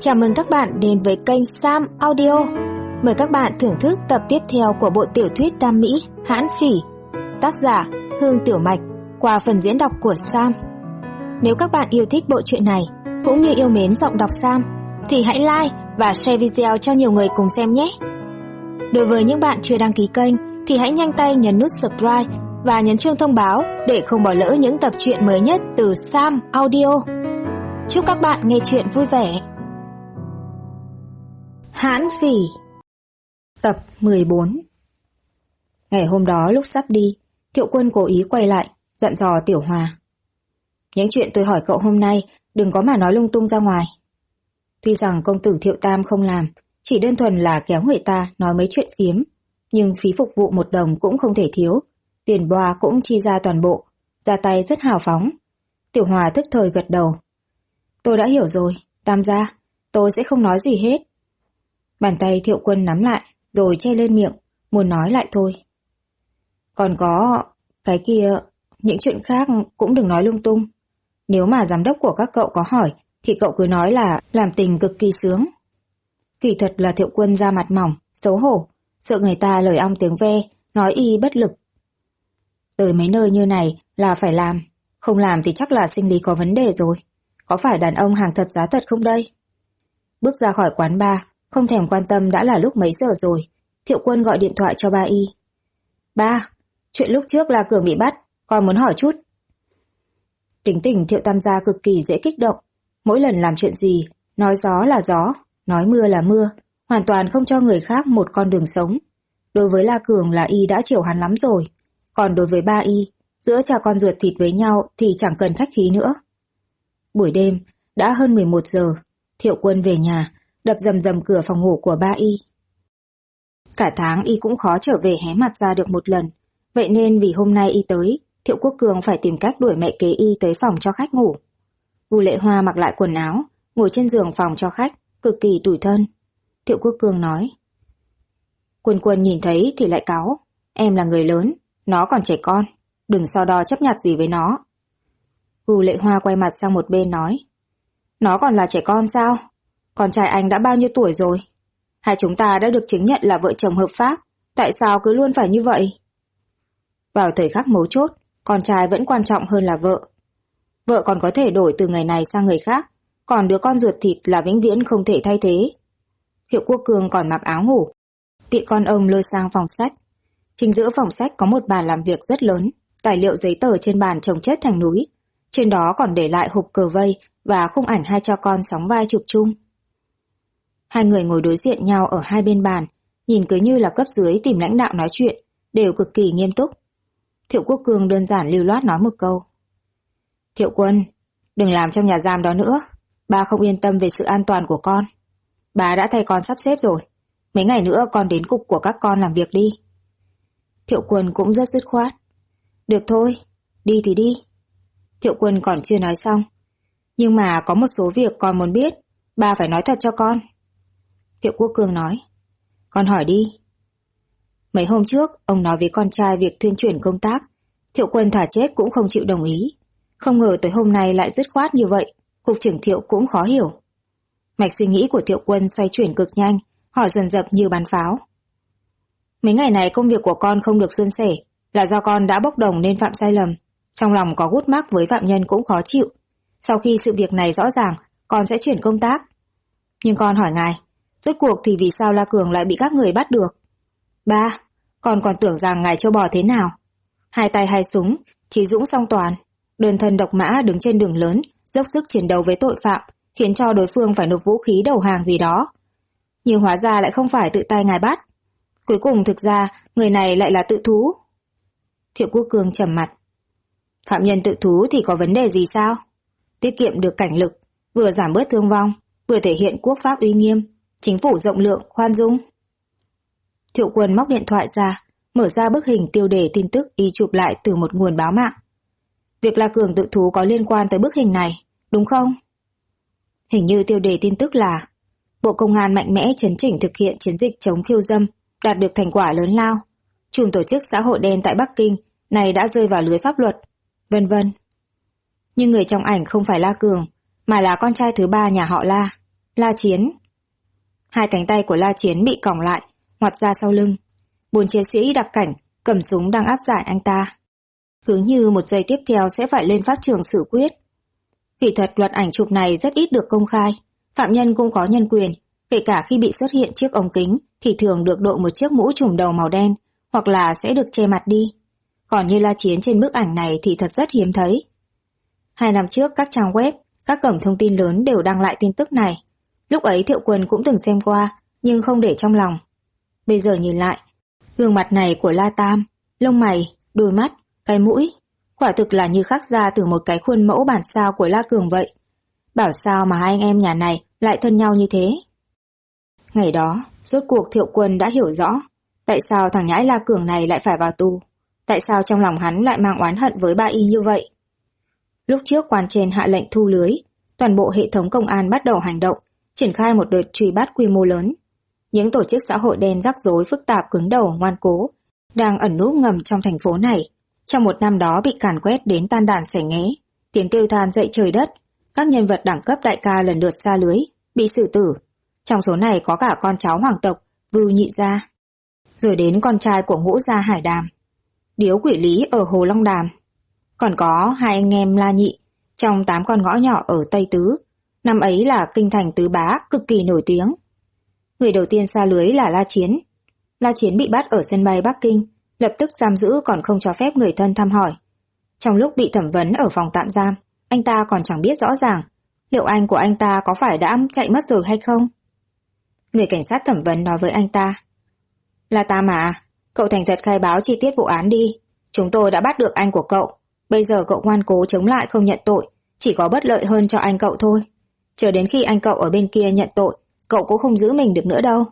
Chào mừng các bạn đến với kênh Sam Audio. Mời các bạn thưởng thức tập tiếp theo của bộ tiểu thuyết Nam Mỹ Hãn Phỉ, tác giả Hương Tiểu Mạch, qua phần diễn đọc của Sam. Nếu các bạn yêu thích bộ truyện này cũng như yêu mến giọng đọc Sam thì hãy like và share video cho nhiều người cùng xem nhé. Đối với những bạn chưa đăng ký kênh thì hãy nhanh tay nhấn nút subscribe và nhấn chuông thông báo để không bỏ lỡ những tập truyện mới nhất từ Sam Audio. Chúc các bạn nghe truyện vui vẻ. Hãn Phỉ, tập 14. Ngày hôm đó lúc sắp đi, Thiệu Quân cố ý quay lại, dặn dò Tiểu Hòa. Những chuyện tôi hỏi cậu hôm nay, đừng có mà nói lung tung ra ngoài. Tuy rằng công tử Thiệu Tam không làm, chỉ đơn thuần là kéo người ta nói mấy chuyện phiếm, nhưng phí phục vụ 1 đồng cũng không thể thiếu, tiền boa cũng chi ra toàn bộ, ra tay rất hào phóng. Tiểu Hòa tức thời gật đầu. Tôi đã hiểu rồi, Tam gia, tôi sẽ không nói gì hết. Bàn tay Thiệu Quân nắm lại, rồi che lên miệng, muốn nói lại thôi. Còn có cái kia, những chuyện khác cũng đừng nói lung tung. Nếu mà giám đốc của các cậu có hỏi, thì cậu cứ nói là làm tình cực kỳ sướng. Kỳ thật là Thiệu Quân ra mặt mỏng, xấu hổ, sợ người ta lời ong tiếng ve, nói y bất lực. Tới mấy nơi như này là phải làm, không làm thì chắc là sinh lý có vấn đề rồi. Có phải đàn ông hàng thật giá thật không đây? Bước ra khỏi quán bar, không thèm quan tâm đã là lúc mấy giờ rồi, Thiệu Quân gọi điện thoại cho ba y. Ba, chuyện lúc trước là Cường bị bắt, con muốn hỏi chút. Tính tình Thiệu Tam gia cực kỳ dễ kích động, mỗi lần làm chuyện gì, nói gió là gió, nói mưa là mưa, hoàn toàn không cho người khác một con đường sống. Đối với La Cường là y đã chiều hắn lắm rồi, còn đối với ba y, giữa cha con ruột thịt với nhau thì chẳng cần khách khí nữa. Buổi đêm, đã hơn 11 giờ, Thiệu Quân về nhà, đập rầm rầm cửa phòng ngủ của ba y. Cả tháng y cũng khó trở về hé mặt ra được một lần, vậy nên vì hôm nay y tới, Thiệu Quốc Cường phải tìm cách đuổi mẹ kế y tới phòng cho khách ngủ. Vu Lệ Hoa mặc lại quần áo, ngồi trên giường phòng cho khách, cực kỳ tủi thân. Thiệu Quốc Cường nói. Quân Quân nhìn thấy thì lại cáu, em là người lớn, nó còn trẻ con, đừng so đo chấp nhặt gì với nó. Vu Lệ Hoa quay mặt sang một bên nói. Nó còn là trẻ con sao? Con trai anh đã bao nhiêu tuổi rồi? Hai chúng ta đã được chứng nhận là vợ chồng hợp pháp, tại sao cứ luôn phải như vậy? Vào thời khắc mấu chốt, con trai vẫn quan trọng hơn là vợ. Vợ còn có thể đổi từ người này sang người khác, còn đứa con ruột thịt là vĩnh viễn không thể thay thế. Thiệu Quốc Cường còn mặc áo ngủ, bị con ông lôi sang phòng sách. Chính giữa phòng sách có một bàn làm việc rất lớn, tài liệu giấy tờ trên bàn chồng chất thành núi. Trên đó còn để lại hộp cờ vây và khung ảnh hai cha con sóng vai chụp chung. Hai người ngồi đối diện nhau ở hai bên bàn, nhìn cứ như là cấp dưới tìm lãnh đạo nói chuyện, đều cực kỳ nghiêm túc. Thiệu Quốc Cường đơn giản lưu loát nói một câu. Thiệu Quân, đừng làm trong nhà giam đó nữa, ba không yên tâm về sự an toàn của con. Ba đã thay con sắp xếp rồi, mấy ngày nữa con đến cục của các con làm việc đi. Thiệu Quân cũng rất dứt khoát. Được thôi, đi thì đi. Thiệu Quân còn chưa nói xong. Nhưng mà có một số việc con muốn biết, ba phải nói thật cho con. Thiệu Quốc Cường nói. Con hỏi đi. Mấy hôm trước, ông nói với con trai việc thuyên chuyển công tác. Thiệu Quân thà chết cũng không chịu đồng ý. Không ngờ tới hôm nay lại dứt khoát như vậy, cục trưởng Thiệu cũng khó hiểu. Mạch suy nghĩ của Thiệu Quân xoay chuyển cực nhanh, hỏi dần dập như bắn pháo. Mấy ngày này công việc của con không được suôn sẻ, là do con đã bốc đồng nên phạm sai lầm. Trong lòng có gút mắc với phạm nhân cũng khó chịu. Sau khi sự việc này rõ ràng, con sẽ chuyển công tác. Nhưng con hỏi ngài, rốt cuộc thì vì sao La Cường lại bị các người bắt được? Ba, con còn tưởng rằng ngài châu bò thế nào. Hai tay hai súng, trí dũng song toàn, đơn thân độc mã đứng trên đường lớn, dốc sức chiến đấu với tội phạm, khiến cho đối phương phải nộp vũ khí đầu hàng gì đó. Nhưng hóa ra lại không phải tự tay ngài bắt. Cuối cùng thực ra, người này lại là tự thú. Thiệu Quốc Cường trầm mặt. Phạm nhân tự thú thì có vấn đề gì sao? Tiết kiệm được cảnh lực, vừa giảm bớt thương vong, vừa thể hiện quốc pháp uy nghiêm, chính phủ rộng lượng, khoan dung. Thiệu Quân móc điện thoại ra, mở ra bức hình tiêu đề tin tức y chụp lại từ một nguồn báo mạng. Việc La Cường tự thú có liên quan tới bức hình này, đúng không? Hình như tiêu đề tin tức là Bộ Công an mạnh mẽ chấn chỉnh thực hiện chiến dịch chống khiêu dâm, đạt được thành quả lớn lao. Chùm tổ chức xã hội đen tại Bắc Kinh này đã rơi vào lưới pháp luật, vân vân. Nhưng người trong ảnh không phải La Cường, mà là con trai thứ ba nhà họ La. La Chiến. Hai cánh tay của La Chiến bị còng lại, ngoặt ra sau lưng. 4 chiến sĩ đặc cảnh cầm súng đang áp giải anh ta. Cứ như một giây tiếp theo sẽ phải lên pháp trường xử quyết. Kỳ thật luật ảnh chụp này rất ít được công khai. Phạm nhân cũng có nhân quyền, kể cả khi bị xuất hiện chiếc ống kính thì thường được đội một chiếc mũ trùm đầu màu đen, hoặc là sẽ được che mặt đi. Còn như La Chiến trên bức ảnh này thì thật rất hiếm thấy. 2 năm trước các trang web, các cổng thông tin lớn đều đăng lại tin tức này. Lúc ấy Thiệu Quân cũng từng xem qua, nhưng không để trong lòng. Bây giờ nhìn lại, gương mặt này của La Tam, lông mày, đôi mắt, cái mũi, quả thực là như khắc ra từ một cái khuôn mẫu bản sao của La Cường vậy. Bảo sao mà hai anh em nhà này lại thân nhau như thế. Ngày đó, rốt cuộc Thiệu Quân đã hiểu rõ tại sao thằng nhãi La Cường này lại phải vào tù. Tại sao trong lòng hắn lại mang oán hận với ba y như vậy. Lúc trước quan trên hạ lệnh thu lưới, toàn bộ hệ thống công an bắt đầu hành động, triển khai một đợt truy bắt quy mô lớn. Những tổ chức xã hội đen rắc rối phức tạp cứng đầu ngoan cố, đang ẩn núp ngầm trong thành phố này. Trong một năm đó bị càn quét đến tan đàn xẻ nghé, tiếng kêu than dậy trời đất, các nhân vật đẳng cấp đại ca lần lượt sa lưới, bị xử tử. Trong số này có cả con cháu hoàng tộc, Vưu Nhị Gia. Rồi đến con trai của Ngũ Gia Hải Đàm, Điếu Quỷ Lý ở Hồ Long Đàm. Còn có hai anh em La Nhị, trong 8 con ngõ nhỏ ở Tây Tứ. Năm ấy là kinh thành tứ bá cực kỳ nổi tiếng. Người đầu tiên sa lưới là La Chiến. La Chiến bị bắt ở sân bay Bắc Kinh, lập tức giam giữ còn không cho phép người thân thăm hỏi. Trong lúc bị thẩm vấn ở phòng tạm giam, anh ta còn chẳng biết rõ ràng liệu anh của anh ta có phải đã chạy mất rồi hay không. Người cảnh sát thẩm vấn nói với anh ta: "La Tam à, cậu thành thật khai báo chi tiết vụ án đi. Chúng tôi đã bắt được anh của cậu. Bây giờ cậu ngoan cố chống lại không nhận tội, chỉ có bất lợi hơn cho anh cậu thôi. Chờ đến khi anh cậu ở bên kia nhận tội, cậu cũng không giữ mình được nữa đâu."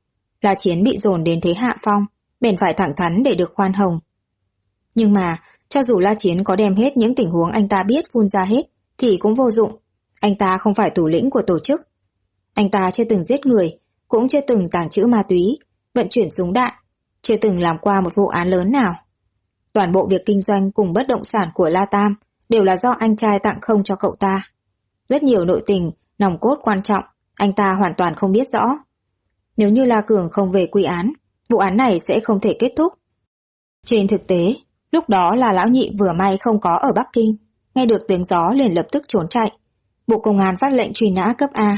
La Chiến bị dồn đến thế hạ phong, bèn phải thẳng thắn để được khoan hồng. Nhưng mà, cho dù La Chiến có đem hết những tình huống anh ta biết phun ra hết, thì cũng vô dụng. Anh ta không phải thủ lĩnh của tổ chức. Anh ta chưa từng giết người, cũng chưa từng tàng trữ ma túy, vận chuyển súng đạn, chưa từng làm qua một vụ án lớn nào. Toàn bộ việc kinh doanh cùng bất động sản của La Tam đều là do anh trai tặng không cho cậu ta. Rất nhiều nội tình, nòng cốt quan trọng, anh ta hoàn toàn không biết rõ. Nếu như La Cường không về quy án, vụ án này sẽ không thể kết thúc. Trên thực tế, lúc đó là Lão Nhị vừa may không có ở Bắc Kinh, nghe được tiếng gió liền lập tức trốn chạy. Bộ Công an phát lệnh truy nã cấp A,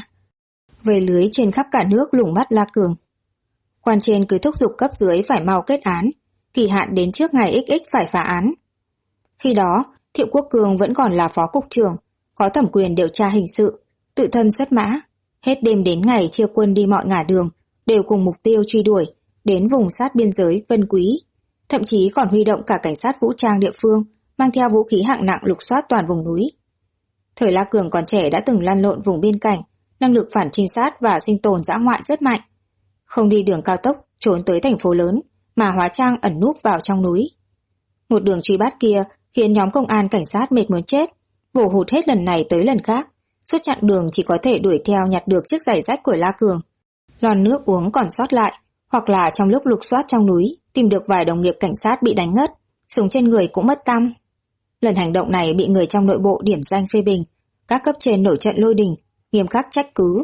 về lưới trên khắp cả nước lùng bắt La Cường. Quan trên cứ thúc giục cấp dưới phải mau kết án, kỳ hạn đến trước ngày XX phải phá án. Khi đó, Thiệu Quốc Cường vẫn còn là phó cục trưởng, có thẩm quyền điều tra hình sự, tự thân xuất mã. Hết đêm đến ngày chia quân đi mọi ngả đường, đều cùng mục tiêu truy đuổi, đến vùng sát biên giới Vân Quý. Thậm chí còn huy động cả cảnh sát vũ trang địa phương, mang theo vũ khí hạng nặng lục soát toàn vùng núi. Thời La Cường còn trẻ đã từng lăn lộn vùng biên cảnh, năng lực phản trinh sát và sinh tồn dã ngoại rất mạnh. Không đi đường cao tốc, trốn tới thành phố lớn, mà hóa trang ẩn núp vào trong núi. Một đường truy bắt kia khiến nhóm công an cảnh sát mệt muốn chết, vồ hụt hết lần này tới lần khác, suốt chặng đường chỉ có thể đuổi theo nhặt được chiếc giày rách của La Cường, lon nước uống còn sót lại, hoặc là trong lúc lục soát trong núi tìm được vài đồng nghiệp cảnh sát bị đánh ngất, súng trên người cũng mất tăm. Lần hành động này bị người trong nội bộ điểm danh phê bình, các cấp trên nổi trận lôi đình, nghiêm khắc trách cứ.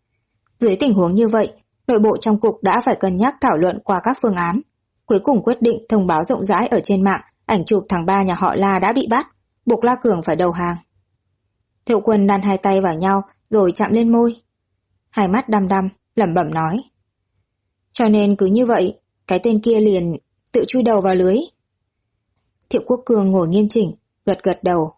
Dưới tình huống như vậy, nội bộ trong cục đã phải cân nhắc thảo luận qua các phương án, cuối cùng quyết định thông báo rộng rãi ở trên mạng ảnh chụp thằng ba nhà họ La đã bị bắt, buộc La Cường phải đầu hàng. Thiệu Quân đan hai tay vào nhau rồi chạm lên môi, hai mắt đăm đăm, lẩm bẩm nói: "Cho nên cứ như vậy, cái tên kia liền tự chui đầu vào lưới." Thiệu Quốc Cường ngồi nghiêm chỉnh, gật gật đầu.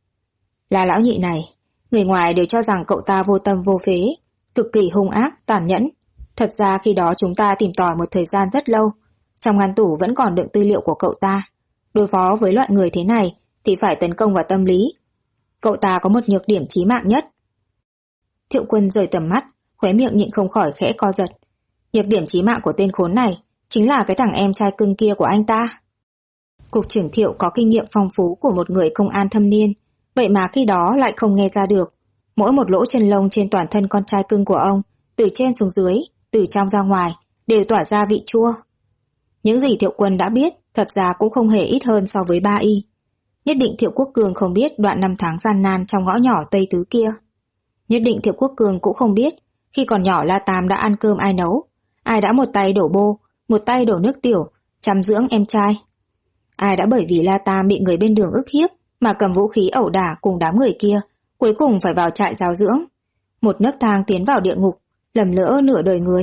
Là Lão Nhị này, người ngoài đều cho rằng cậu ta vô tâm vô phế, cực kỳ hung ác, tàn nhẫn. Thật ra khi đó chúng ta tìm tòi một thời gian rất lâu, trong ngăn tủ vẫn còn đựng tư liệu của cậu ta. Đối phó với loại người thế này thì phải tấn công vào tâm lý. Cậu ta có một nhược điểm chí mạng nhất. Thiệu Quân rời tầm mắt, khóe miệng nhịn không khỏi khẽ co giật. Nhược điểm chí mạng của tên khốn này chính là cái thằng em trai cưng kia của anh ta. Cục trưởng Thiệu có kinh nghiệm phong phú của một người công an thâm niên, vậy mà khi đó lại không nghe ra được. Mỗi một lỗ chân lông trên toàn thân con trai cưng của ông, từ trên xuống dưới, từ trong ra ngoài, đều tỏa ra vị chua. Những gì Thiệu Quân đã biết thật ra cũng không hề ít hơn so với ba y. Nhất định Thiệu Quốc Cường không biết đoạn năm tháng gian nan trong ngõ nhỏ Tây Tứ kia. Nhất định Thiệu Quốc Cường cũng không biết Khi còn nhỏ La Tam đã ăn cơm ai nấu, ai đã một tay đổ bô, một tay đổ nước tiểu, chăm dưỡng em trai. Ai đã bởi vì La Tam bị người bên đường ức hiếp mà cầm vũ khí ẩu đả cùng đám người kia, cuối cùng phải vào trại giáo dưỡng. Một nấc thang tiến vào địa ngục, lầm lỡ nửa đời người.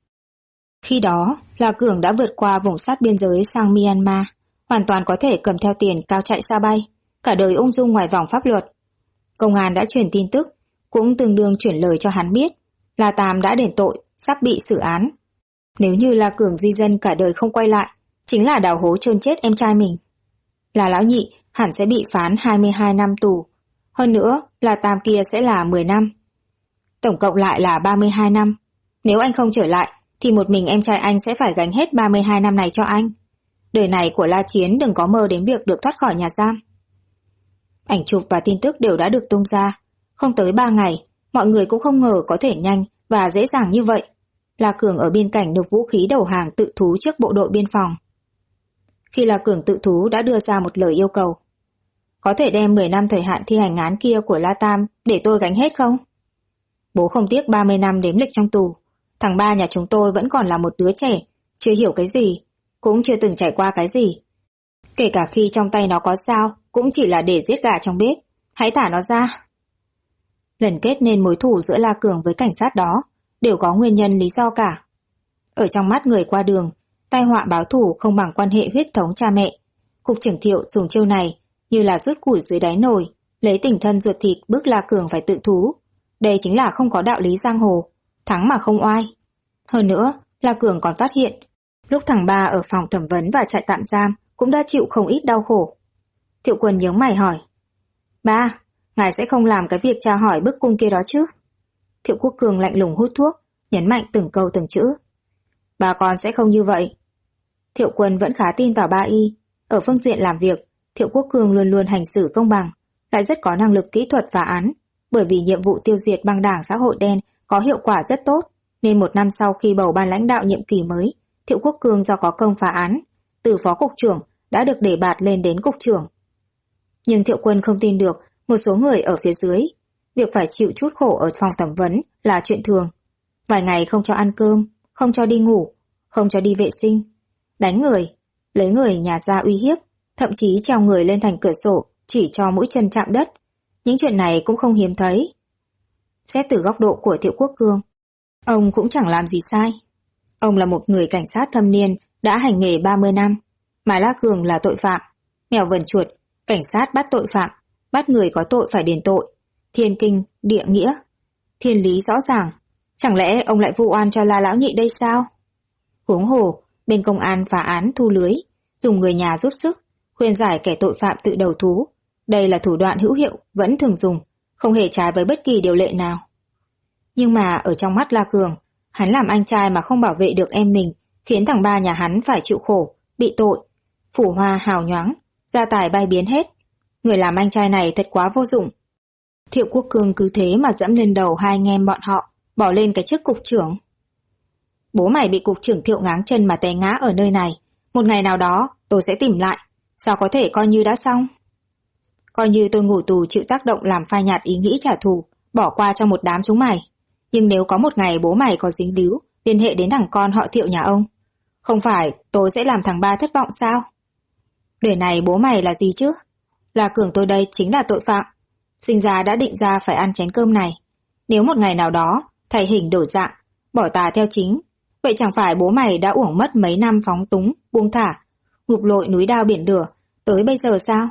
Khi đó, La Cường đã vượt qua vùng sát biên giới sang Myanmar, hoàn toàn có thể cầm theo tiền cao chạy xa bay, cả đời ung dung ngoài vòng pháp luật. Công an đã truyền tin tức, cũng tương đương chuyển lời cho hắn biết, La Tam đã đền tội, sắp bị xử án. Nếu như La Cường di dân cả đời không quay lại, chính là đào hố chôn chết em trai mình. Là lão nhị hẳn sẽ bị phán 22 năm tù. Hơn nữa, La Tam kia sẽ là 10 năm. Tổng cộng lại là 32 năm. Nếu anh không trở lại, thì một mình em trai anh sẽ phải gánh hết 32 năm này cho anh. Đời này của La Chiến đừng có mơ đến việc được thoát khỏi nhà giam. Ảnh chụp và tin tức đều đã được tung ra. Không tới 3 ngày, mọi người cũng không ngờ có thể nhanh và dễ dàng như vậy. La Cường ở biên cảnh nộp vũ khí đầu hàng tự thú trước bộ đội biên phòng. Khi La Cường tự thú đã đưa ra một lời yêu cầu. Có thể đem 10 năm thời hạn thi hành án kia của La Tam để tôi gánh hết không? Bố không tiếc 30 năm đếm lịch trong tù. Thằng ba nhà chúng tôi vẫn còn là một đứa trẻ, chưa hiểu cái gì, cũng chưa từng trải qua cái gì. Kể cả khi trong tay nó có dao, cũng chỉ là để giết gà trong bếp. Hãy thả nó ra. Lần kết nên mối thù giữa La Cường với cảnh sát đó đều có nguyên nhân lý do cả. Ở trong mắt người qua đường, tai họa báo thù không bằng quan hệ huyết thống cha mẹ. Cục trưởng Thiệu dùng chiêu này như là rút củi dưới đáy nồi, lấy tình thân ruột thịt bức La Cường phải tự thú. Đây chính là không có đạo lý giang hồ, thắng mà không oai. Hơn nữa, La Cường còn phát hiện, lúc thằng ba ở phòng thẩm vấn và trại tạm giam cũng đã chịu không ít đau khổ. Thiệu Quân nhướng mày hỏi, ba, ngài sẽ không làm cái việc tra hỏi bức cung kia đó chứ? Thiệu Quốc Cường lạnh lùng hút thuốc, nhấn mạnh từng câu từng chữ. Bà con sẽ không như vậy. Thiệu Quân vẫn khá tin vào ba y. Ở phương diện làm việc, Thiệu Quốc Cường luôn luôn hành xử công bằng, lại rất có năng lực kỹ thuật phá án. Bởi vì nhiệm vụ tiêu diệt băng đảng xã hội đen có hiệu quả rất tốt, nên 1 năm sau khi bầu ban lãnh đạo nhiệm kỳ mới, Thiệu Quốc Cường do có công phá án, từ phó cục trưởng đã được đề bạt lên đến cục trưởng. Nhưng Thiệu Quân không tin được một số người ở phía dưới. Việc phải chịu chút khổ ở phòng thẩm vấn là chuyện thường. Vài ngày không cho ăn cơm, không cho đi ngủ, không cho đi vệ sinh, đánh người, lấy người nhà ra uy hiếp, thậm chí treo người lên thành cửa sổ chỉ cho mũi chân chạm đất. Những chuyện này cũng không hiếm thấy. Xét từ góc độ của Thiệu Quốc Cường, ông cũng chẳng làm gì sai. Ông là một người cảnh sát thâm niên đã hành nghề 30 năm, mà La Cường là tội phạm. Mèo vần chuột, cảnh sát bắt tội phạm, bắt người có tội phải đền tội. Thiên kinh, địa nghĩa, thiên lý rõ ràng. Chẳng lẽ ông lại vu oan cho La lão nhị đây sao? Huống hồ, bên công an phá án thu lưới, dùng người nhà giúp sức, khuyên giải kẻ tội phạm tự đầu thú. Đây là thủ đoạn hữu hiệu, vẫn thường dùng, không hề trái với bất kỳ điều lệ nào. Nhưng mà ở trong mắt La Cường, hắn làm anh trai mà không bảo vệ được em mình, khiến thằng ba nhà hắn phải chịu khổ, bị tội. Phủ hoa hào nhoáng, gia tài bay biến hết. Người làm anh trai này thật quá vô dụng. Thiệu Quốc Cường cứ thế mà dẫm lên đầu hai anh em bọn họ, bỏ lên cái chức cục trưởng. Bố mày bị cục trưởng Thiệu ngáng chân mà té ngã ở nơi này. Một ngày nào đó, tôi sẽ tìm lại. Sao có thể coi như đã xong? Coi như tôi ngủ tù chịu tác động làm phai nhạt ý nghĩ trả thù, bỏ qua cho một đám chúng mày. Nhưng nếu có một ngày bố mày có dính líu, liên hệ đến thằng con họ Thiệu nhà ông, không phải tôi sẽ làm thằng ba thất vọng sao? Đời này bố mày là gì chứ? La Cường tôi đây chính là tội phạm. Sinh ra đã định ra phải ăn chén cơm này. Nếu một ngày nào đó, thay hình đổi dạng, bỏ tà theo chính, vậy chẳng phải bố mày đã uổng mất mấy năm phóng túng, buông thả, ngục lội núi đao biển lửa, tới bây giờ sao?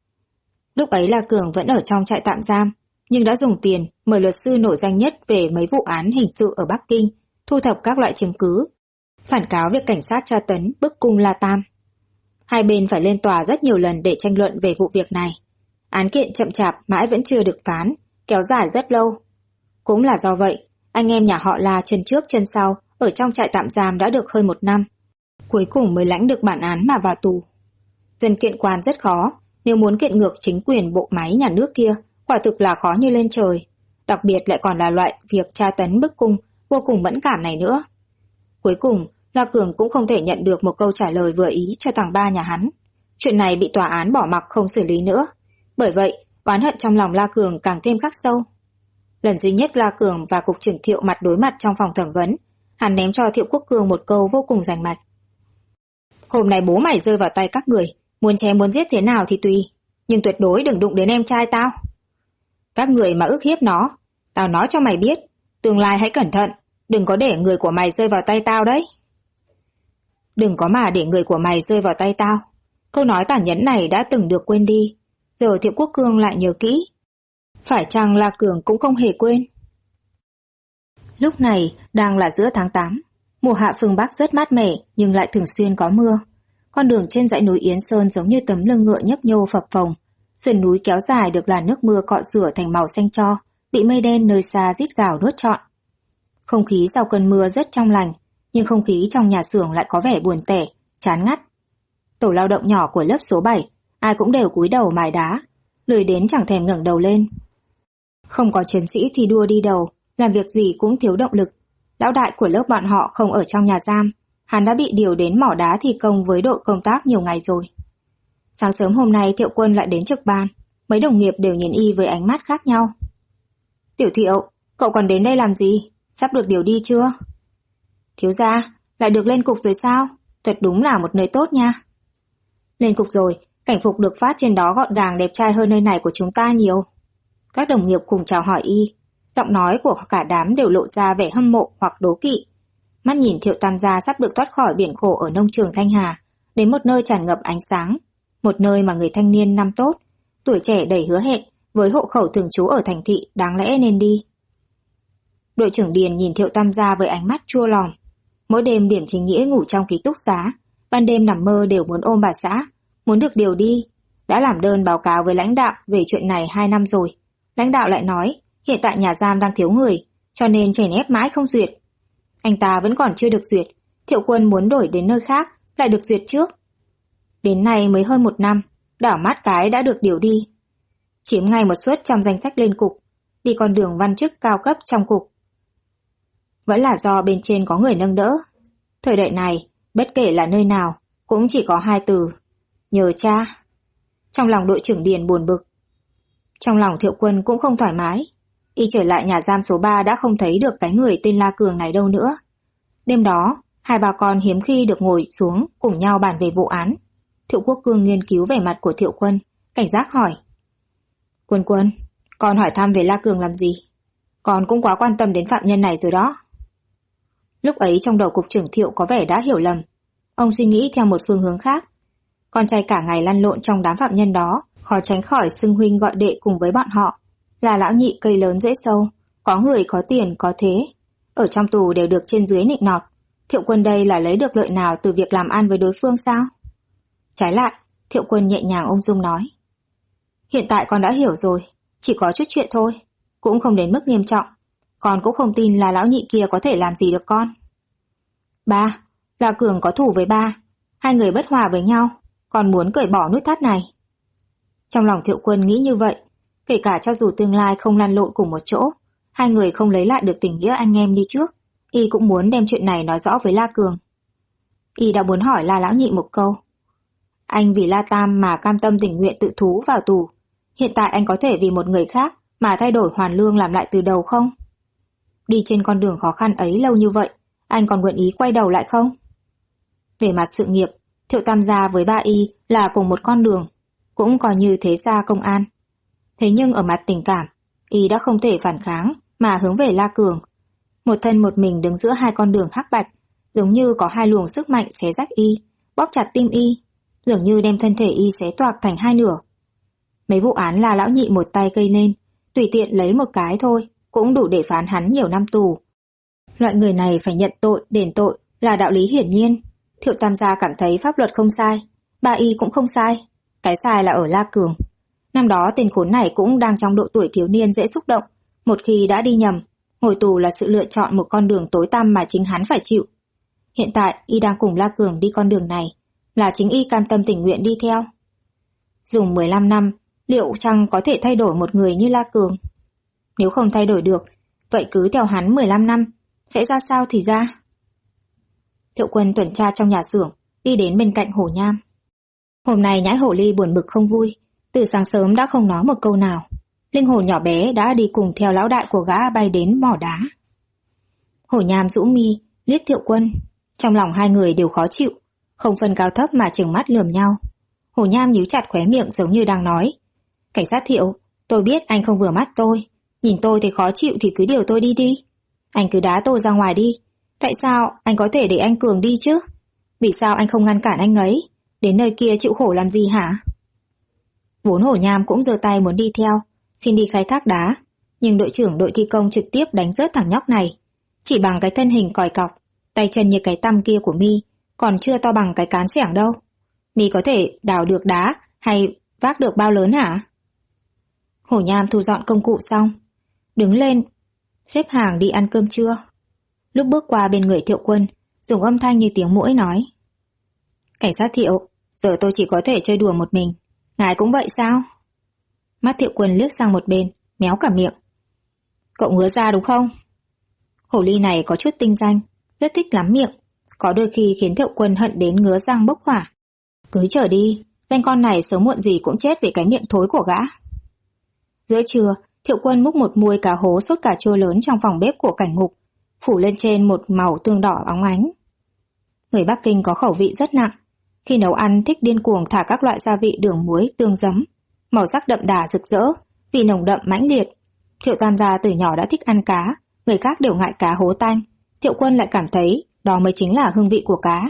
Lúc ấy La Cường vẫn ở trong trại tạm giam, nhưng đã dùng tiền mời luật sư nổi danh nhất về mấy vụ án hình sự ở Bắc Kinh, thu thập các loại chứng cứ, phản cáo việc cảnh sát tra tấn bức cung La Tam. Hai bên phải lên tòa rất nhiều lần để tranh luận về vụ việc này. Án kiện chậm chạp mãi vẫn chưa được phán, kéo dài rất lâu. Cũng là do vậy, anh em nhà họ La chân trước chân sau ở trong trại tạm giam đã được hơn 1 năm. Cuối cùng mới lãnh được bản án mà vào tù. Dân kiện quan rất khó, nếu muốn kiện ngược chính quyền bộ máy nhà nước kia, quả thực là khó như lên trời. Đặc biệt lại còn là loại việc tra tấn bức cung vô cùng mẫn cảm này nữa. Cuối cùng, La Cường cũng không thể nhận được một câu trả lời vừa ý cho thằng ba nhà hắn. Chuyện này bị tòa án bỏ mặc không xử lý nữa. Bởi vậy, oán hận trong lòng La Cường càng thêm khắc sâu. Lần duy nhất La Cường và cục trưởng Thiệu mặt đối mặt trong phòng thẩm vấn, hắn ném cho Thiệu Quốc Cường một câu vô cùng rành mạch. Hôm nay bố mày rơi vào tay các người, muốn chém muốn giết thế nào thì tùy, nhưng tuyệt đối đừng đụng đến em trai tao. Các người mà ức hiếp nó, tao nói cho mày biết, tương lai hãy cẩn thận, đừng có để người của mày rơi vào tay tao đấy. Đừng có mà để người của mày rơi vào tay tao. Câu nói tàn nhẫn này đã từng được quên đi, giờ Thiệu Quốc Cương lại nhớ kỹ. Phải chăng La Cường cũng không hề quên? Lúc này đang là giữa tháng 8, mùa hạ phương Bắc rất mát mẻ nhưng lại thường xuyên có mưa. Con đường trên dãy núi Yến Sơn giống như tấm lưng ngựa nhấp nhô phập phồng, sườn núi kéo dài được làn nước mưa cọ rửa thành màu xanh tro, bị mây đen nơi xa rít gào nuốt trọn. Không khí sau cơn mưa rất trong lành, nhưng không khí trong nhà xưởng lại có vẻ buồn tẻ, chán ngắt. Tổ lao động nhỏ của lớp số 7, ai cũng đều cúi đầu mài đá, lười đến chẳng thèm ngẩng đầu lên. Không có chiến sĩ thi đua đi đầu, làm việc gì cũng thiếu động lực. Lão đại của lớp bọn họ không ở trong nhà giam, hắn đã bị điều đến mỏ đá thi công với đội công tác nhiều ngày rồi. Sáng sớm hôm nay Thiệu Quân lại đến trực ban, mấy đồng nghiệp đều nhìn y với ánh mắt khác nhau. Tiểu Thiệu, cậu còn đến đây làm gì? Sắp được điều đi chưa? Thiếu gia, lại được lên cục rồi sao? Thật đúng là một nơi tốt nha. Lên cục rồi, cảnh phục được phát trên đó gọn gàng đẹp trai hơn nơi này của chúng ta nhiều. Các đồng nghiệp cùng chào hỏi y, giọng nói của cả đám đều lộ ra vẻ hâm mộ hoặc đố kỵ. Mắt nhìn Thiệu Tam gia sắp được thoát khỏi biển khổ ở nông trường Thanh Hà, đến một nơi tràn ngập ánh sáng, một nơi mà người thanh niên năm tốt, tuổi trẻ đầy hứa hẹn, với hộ khẩu thường trú ở thành thị đáng lẽ nên đi. Đội trưởng Điền nhìn Thiệu Tam gia với ánh mắt chua lòng. Mỗi đêm Điểm Chính Nghĩa ngủ trong ký túc xá, ban đêm nằm mơ đều muốn ôm bà xã, muốn được điều đi. Đã làm đơn báo cáo với lãnh đạo về chuyện này 2 năm rồi. Lãnh đạo lại nói, hiện tại nhà giam đang thiếu người, cho nên chèn ép mãi không duyệt. Anh ta vẫn còn chưa được duyệt, Thiệu Quân muốn đổi đến nơi khác, lại được duyệt trước. Đến nay mới hơn 1 năm, đảo mắt cái đã được điều đi. Chiếm ngay một suất trong danh sách lên cục, đi con đường văn chức cao cấp trong cục. Vẫn là do bên trên có người nâng đỡ. Thời đại này, bất kể là nơi nào, cũng chỉ có 2 từ: nhờ cha. Trong lòng đội trưởng Điền buồn bực. Trong lòng Thiệu Quân cũng không thoải mái. Y trở lại nhà giam số 3 đã không thấy được cái người tên La Cường này đâu nữa. Đêm đó, hai bà con hiếm khi được ngồi xuống cùng nhau bàn về vụ án. Thiệu Quốc Cương nghiên cứu vẻ mặt của Thiệu Quân, cảnh giác hỏi. Quân, con hỏi thăm về La Cường làm gì? Con cũng quá quan tâm đến phạm nhân này rồi đó. Lúc ấy trong đầu cục trưởng Thiệu có vẻ đã hiểu lầm. Ông suy nghĩ theo một phương hướng khác. Con trai cả ngày lăn lộn trong đám phạm nhân đó, khó tránh khỏi xưng huynh gọi đệ cùng với bọn họ. Là lão nhị cây lớn dễ sâu, có người có tiền có thế. Ở trong tù đều được trên dưới nịnh nọt. Thiệu Quân đây là lấy được lợi nào từ việc làm ăn với đối phương sao? Trái lại, Thiệu Quân nhẹ nhàng ung dung nói. Hiện tại con đã hiểu rồi, chỉ có chút chuyện thôi, cũng không đến mức nghiêm trọng. Con cũng không tin là lão nhị kia có thể làm gì được con. Ba, La Cường có thù với ba, hai người bất hòa với nhau, con muốn cởi bỏ nút thắt này. Trong lòng Thiệu Quân nghĩ như vậy, kể cả cho dù tương lai không lăn lộn cùng một chỗ, hai người không lấy lại được tình nghĩa anh em như trước, y cũng muốn đem chuyện này nói rõ với La Cường. Y đã muốn hỏi La lão nhị một câu. Anh vì La Tam mà cam tâm tình nguyện tự thú vào tù, hiện tại anh có thể vì một người khác mà thay đổi hoàn lương làm lại từ đầu không? Đi trên con đường khó khăn ấy lâu như vậy, anh còn nguyện ý quay đầu lại không? Về mặt sự nghiệp, Thiệu Tam gia với ba y là cùng một con đường, cũng coi như thế gia công an. Thế nhưng ở mặt tình cảm, y đã không thể phản kháng mà hướng về La Cường. Một thân một mình đứng giữa hai con đường hắc bạch, giống như có hai luồng sức mạnh xé rách y, bóp chặt tim y, dường như đem thân thể y xé toạc thành hai nửa. Mấy vụ án là lão nhị một tay cây lên, tùy tiện lấy một cái thôi, cũng đủ để phán hắn nhiều năm tù. Loại người này phải nhận tội, đền tội là đạo lý hiển nhiên. Thiệu Tam gia cảm thấy pháp luật không sai, ba y cũng không sai, cái sai là ở La Cường. Năm đó tên khốn này cũng đang trong độ tuổi thiếu niên dễ xúc động, một khi đã đi nhầm, ngồi tù là sự lựa chọn một con đường tối tăm mà chính hắn phải chịu. Hiện tại y đang cùng La Cường đi con đường này, là chính y cam tâm tình nguyện đi theo. Dùng 15 năm, liệu chăng có thể thay đổi một người như La Cường? Nếu không thay đổi được, vậy cứ theo hắn 15 năm, sẽ ra sao thì ra? Thiệu Quân tuần tra trong nhà xưởng, đi đến bên cạnh Hồ Nham. Hôm nay Nhãi Hổ Ly buồn bực không vui, từ sáng sớm đã không nói một câu nào. linh hồn nhỏ bé đã đi cùng theo lão đại của gã bay đến mỏ đá. Hổ Nham rũ mi, liếc Thiệu Quân. Trong lòng hai người đều khó chịu, không phân cao thấp mà trừng mắt lườm nhau. Hổ Nham nhíu chặt khóe miệng giống như đang nói: Cảnh sát Thiệu, tôi biết anh không vừa mắt tôi. Nhìn tôi thấy khó chịu thì cứ điều tôi đi đi. Anh cứ đá tôi ra ngoài đi. Tại sao anh có thể để anh Cường đi chứ? Vì sao anh không ngăn cản anh ấy? Đến nơi kia chịu khổ làm gì hả? Vốn Hổ Nham cũng giơ tay muốn đi theo, xin đi khai thác đá. Nhưng đội trưởng đội thi công trực tiếp đánh rớt thằng nhóc này. Chỉ bằng cái thân hình còi cọc, tay chân như cái tăm kia của mi, còn chưa to bằng cái cán xẻng đâu. Mi có thể đào được đá hay vác được bao lớn hả? Hổ Nham thu dọn công cụ xong, đứng lên, xếp hàng đi ăn cơm trưa. Lúc bước qua bên người Thiệu Quân, dùng âm thanh như tiếng muỗi nói: Cảnh sát Thiệu, giờ tôi chỉ có thể chơi đùa một mình. Ngài cũng vậy sao? Mắt Thiệu Quân liếc sang một bên, méo cả miệng. Cậu ngứa ra đúng không? Hổ ly này có chút tinh danh, rất thích lắm miệng, có đôi khi khiến Thiệu Quân hận đến ngứa răng bốc hỏa. Cứ chờ đi, danh con này sớm muộn gì cũng chết vì cái miệng thối của gã. Giữa trưa, Thiệu Quân múc một muôi cá hố sốt cà chua lớn trong phòng bếp của cảnh ngục, phủ lên trên một màu tương đỏ óng ánh. Người Bắc Kinh có khẩu vị rất nặng, khi nấu ăn thích điên cuồng thả các loại gia vị đường muối, tương giấm, màu sắc đậm đà rực rỡ, vị nồng đậm mãnh liệt. Thiệu Tam gia từ nhỏ đã thích ăn cá, người khác đều ngại cá hố tanh, Thiệu Quân lại cảm thấy đó mới chính là hương vị của cá.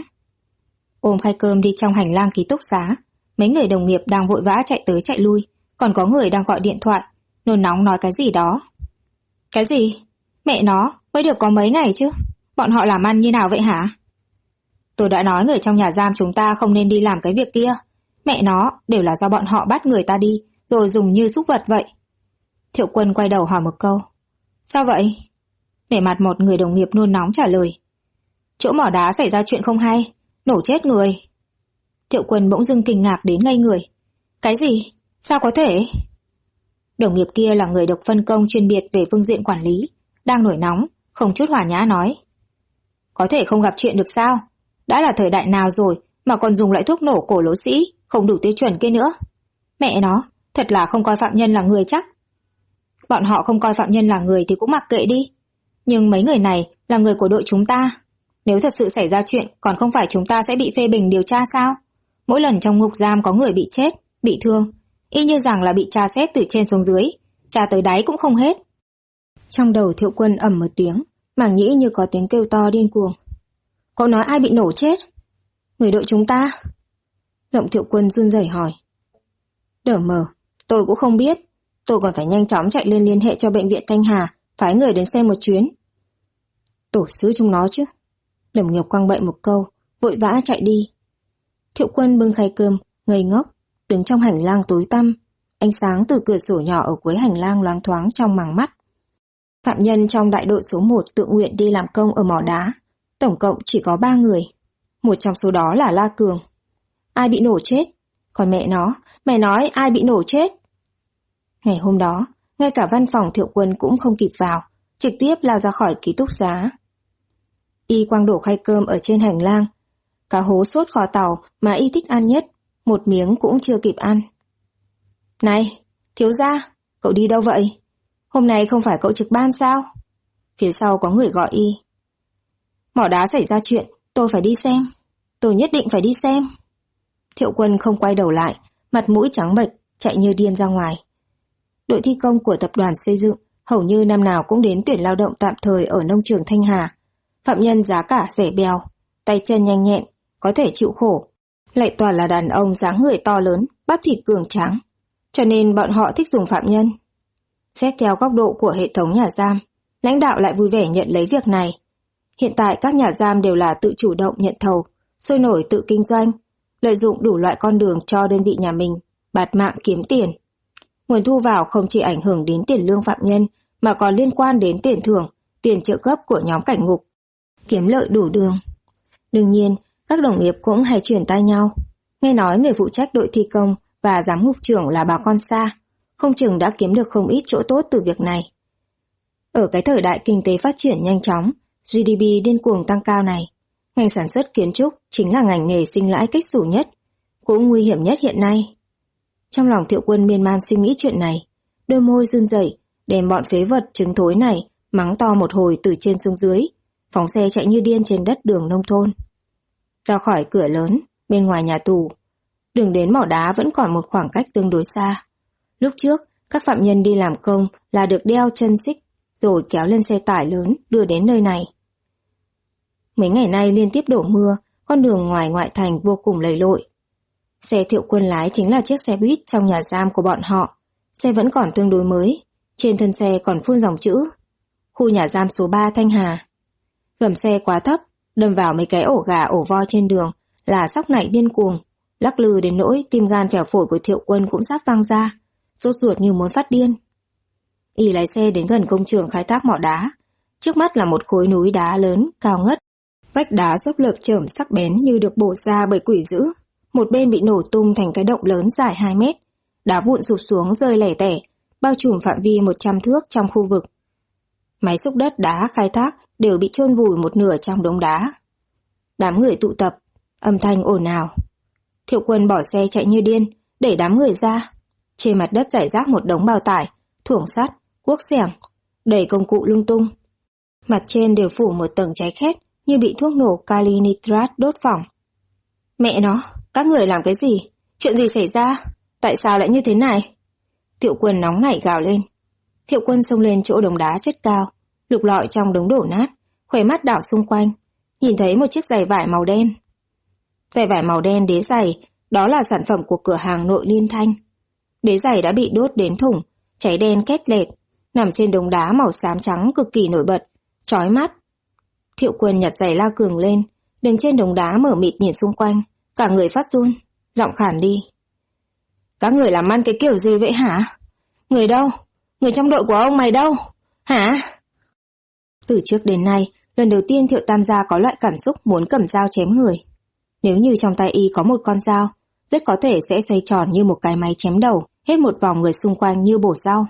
Ôm khay cơm đi trong hành lang ký túc xá, mấy người đồng nghiệp đang vội vã chạy tới chạy lui, còn có người đang gọi điện thoại, nôn nóng nói cái gì đó. Cái gì? Mẹ nó, mới được có mấy ngày chứ, bọn họ làm ăn như nào vậy hả? Tôi đã nói người trong nhà giam chúng ta không nên đi làm cái việc kia. Mẹ nó, đều là do bọn họ bắt người ta đi, rồi dùng như súc vật vậy. Thiệu Quân quay đầu hỏi một câu. Sao vậy? Vẻ mặt một người đồng nghiệp nôn nóng trả lời. Chỗ mỏ đá xảy ra chuyện không hay, nổ chết người. Thiệu Quân bỗng dưng kinh ngạc đến ngây người. Cái gì? Sao có thể? Đồng nghiệp kia là người được phân công chuyên biệt về phương diện quản lý, đang nổi nóng, không chút hòa nhã nói. Có thể không gặp chuyện được sao? Đã là thời đại nào rồi mà còn dùng loại thuốc nổ cổ lỗ sĩ, không đủ tiêu chuẩn kia nữa. Mẹ nó, thật là không coi phạm nhân là người chắc. Bọn họ không coi phạm nhân là người thì cũng mặc kệ đi. Nhưng mấy người này là người của đội chúng ta. Nếu thật sự xảy ra chuyện, còn không phải chúng ta sẽ bị phê bình điều tra sao? Mỗi lần trong ngục giam có người bị chết, bị thương, y như rằng là bị tra xét từ trên xuống dưới, tra tới đáy cũng không hết. Trong đầu Thiệu Quân ầm một tiếng, màng nhĩ như có tiếng kêu to điên cuồng. Cậu nói ai bị nổ chết? Người đội chúng ta? Giọng Thiệu Quân run rẩy hỏi. Đỡ mờ, tôi cũng không biết. Tôi còn phải nhanh chóng chạy lên liên hệ cho bệnh viện Thanh Hà, phái người đến xem một chuyến. Tổ sứ chúng nó chứ. Đồng nghiệp quăng bậy một câu, vội vã chạy đi. Thiệu Quân bưng khay cơm, ngây ngốc, đứng trong hành lang tối tăm. Ánh sáng từ cửa sổ nhỏ ở cuối hành lang loáng thoáng trong màng mắt. Phạm nhân trong đại đội số 1 tự nguyện đi làm công ở mỏ đá. Tổng cộng chỉ có 3 người. Một trong số đó là La Cường. Ai bị nổ chết? Còn mẹ nó, mày nói ai bị nổ chết? Ngày hôm đó, ngay cả văn phòng Thiệu Quân cũng không kịp vào, trực tiếp lao ra khỏi ký túc xá. Y quăng đổ khay cơm ở trên hành lang. Cá hố sốt kho tàu mà y thích ăn nhất, một miếng cũng chưa kịp ăn. Này, thiếu gia, cậu đi đâu vậy? Hôm nay không phải cậu trực ban sao? Phía sau có người gọi y. Mỏ đá xảy ra chuyện, tôi phải đi xem. Tôi nhất định phải đi xem. Thiệu Quân không quay đầu lại, mặt mũi trắng bệch, chạy như điên ra ngoài. Đội thi công của tập đoàn xây dựng hầu như năm nào cũng đến tuyển lao động tạm thời ở nông trường Thanh Hà. Phạm nhân giá cả rẻ bèo, tay chân nhanh nhẹn, có thể chịu khổ. Lại toàn là đàn ông dáng người to lớn, bắp thịt cường tráng. Cho nên bọn họ thích dùng phạm nhân. Xét theo góc độ của hệ thống nhà giam, lãnh đạo lại vui vẻ nhận lấy việc này. Hiện tại các nhà giam đều là tự chủ động nhận thầu, sôi nổi tự kinh doanh, lợi dụng đủ loại con đường cho đơn vị nhà mình, bạt mạng kiếm tiền. Nguồn thu vào không chỉ ảnh hưởng đến tiền lương phạm nhân, mà còn liên quan đến tiền thưởng, tiền trợ cấp của nhóm cảnh ngục. Kiếm lợi đủ đường. Đương nhiên, các đồng nghiệp cũng hay chuyển tay nhau. Nghe nói người phụ trách đội thi công và giám ngục trưởng là bà con xa, không chừng đã kiếm được không ít chỗ tốt từ việc này. Ở cái thời đại kinh tế phát triển nhanh chóng, GDP điên cuồng tăng cao này, ngành sản xuất kiến trúc chính là ngành nghề sinh lãi kích xù nhất, cũng nguy hiểm nhất hiện nay. Trong lòng Thiệu Quân miên man suy nghĩ chuyện này, đôi môi run rẩy, đem bọn phế vật trứng thối này mắng to một hồi từ trên xuống dưới, phóng xe chạy như điên trên đất đường nông thôn. Ra khỏi cửa lớn, bên ngoài nhà tù, đường đến mỏ đá vẫn còn một khoảng cách tương đối xa. Lúc trước, các phạm nhân đi làm công là được đeo chân xích, rồi kéo lên xe tải lớn đưa đến nơi này. Mấy ngày nay liên tiếp đổ mưa, con đường ngoài ngoại thành vô cùng lầy lội. Xe Thiệu Quân lái chính là chiếc xe buýt trong nhà giam của bọn họ. Xe vẫn còn tương đối mới, trên thân xe còn phun dòng chữ khu nhà giam số 3 Thanh Hà. Gầm xe quá thấp, đâm vào mấy cái ổ gà ổ voi trên đường là sóc nảy điên cuồng, lắc lư đến nỗi tim gan phèo phổi của Thiệu Quân cũng sắp văng ra, sốt ruột như muốn phát điên. Y lái xe đến gần công trường khai thác mỏ đá, trước mắt là một khối núi đá lớn, cao ngất. Vách đá xốp lợp chởm sắc bén như được bổ ra bởi quỷ dữ, một bên bị nổ tung thành cái động lớn dài 2 mét, đá vụn sụp xuống rơi lẻ tẻ, bao trùm phạm vi 100 thước trong khu vực. Máy xúc đất đá khai thác đều bị chôn vùi một nửa trong đống đá. Đám người tụ tập, âm thanh ồn ào. Thiệu Quân bỏ xe chạy như điên, đẩy đám người ra. Trên mặt đất rải rác một đống bao tải, thuổng sắt, cuốc xẻng, đầy công cụ lung tung. Mặt trên đều phủ một tầng cháy khét như bị thuốc nổ kali nitrat đốt phỏng. Mẹ nó, các người làm cái gì? Chuyện gì xảy ra? Tại sao lại như thế này? Thiệu Quân nóng nảy gào lên. Thiệu Quân xông lên chỗ đống đá chất cao, lục lọi trong đống đổ nát, khóe mắt đảo xung quanh, nhìn thấy một chiếc giày vải màu đen. Giày vải màu đen đế giày, đó là sản phẩm của cửa hàng Nội Liên Thanh. Đế giày đã bị đốt đến thủng, cháy đen két lẹt, nằm trên đống đá màu xám trắng cực kỳ nổi bật, chói mắt. Thiệu Quân nhặt giày La Cường lên, đứng trên đống đá mở mịt nhìn xung quanh, cả người phát run, giọng khản đi. Các người làm ăn cái kiểu gì vậy hả? Người đâu? Người trong đội của ông mày đâu? Hả? Từ trước đến nay, lần đầu tiên Thiệu Tam gia có loại cảm xúc muốn cầm dao chém người. Nếu như trong tay y có một con dao, rất có thể sẽ xoay tròn như một cái máy chém đầu, hết một vòng người xung quanh như bổ rau.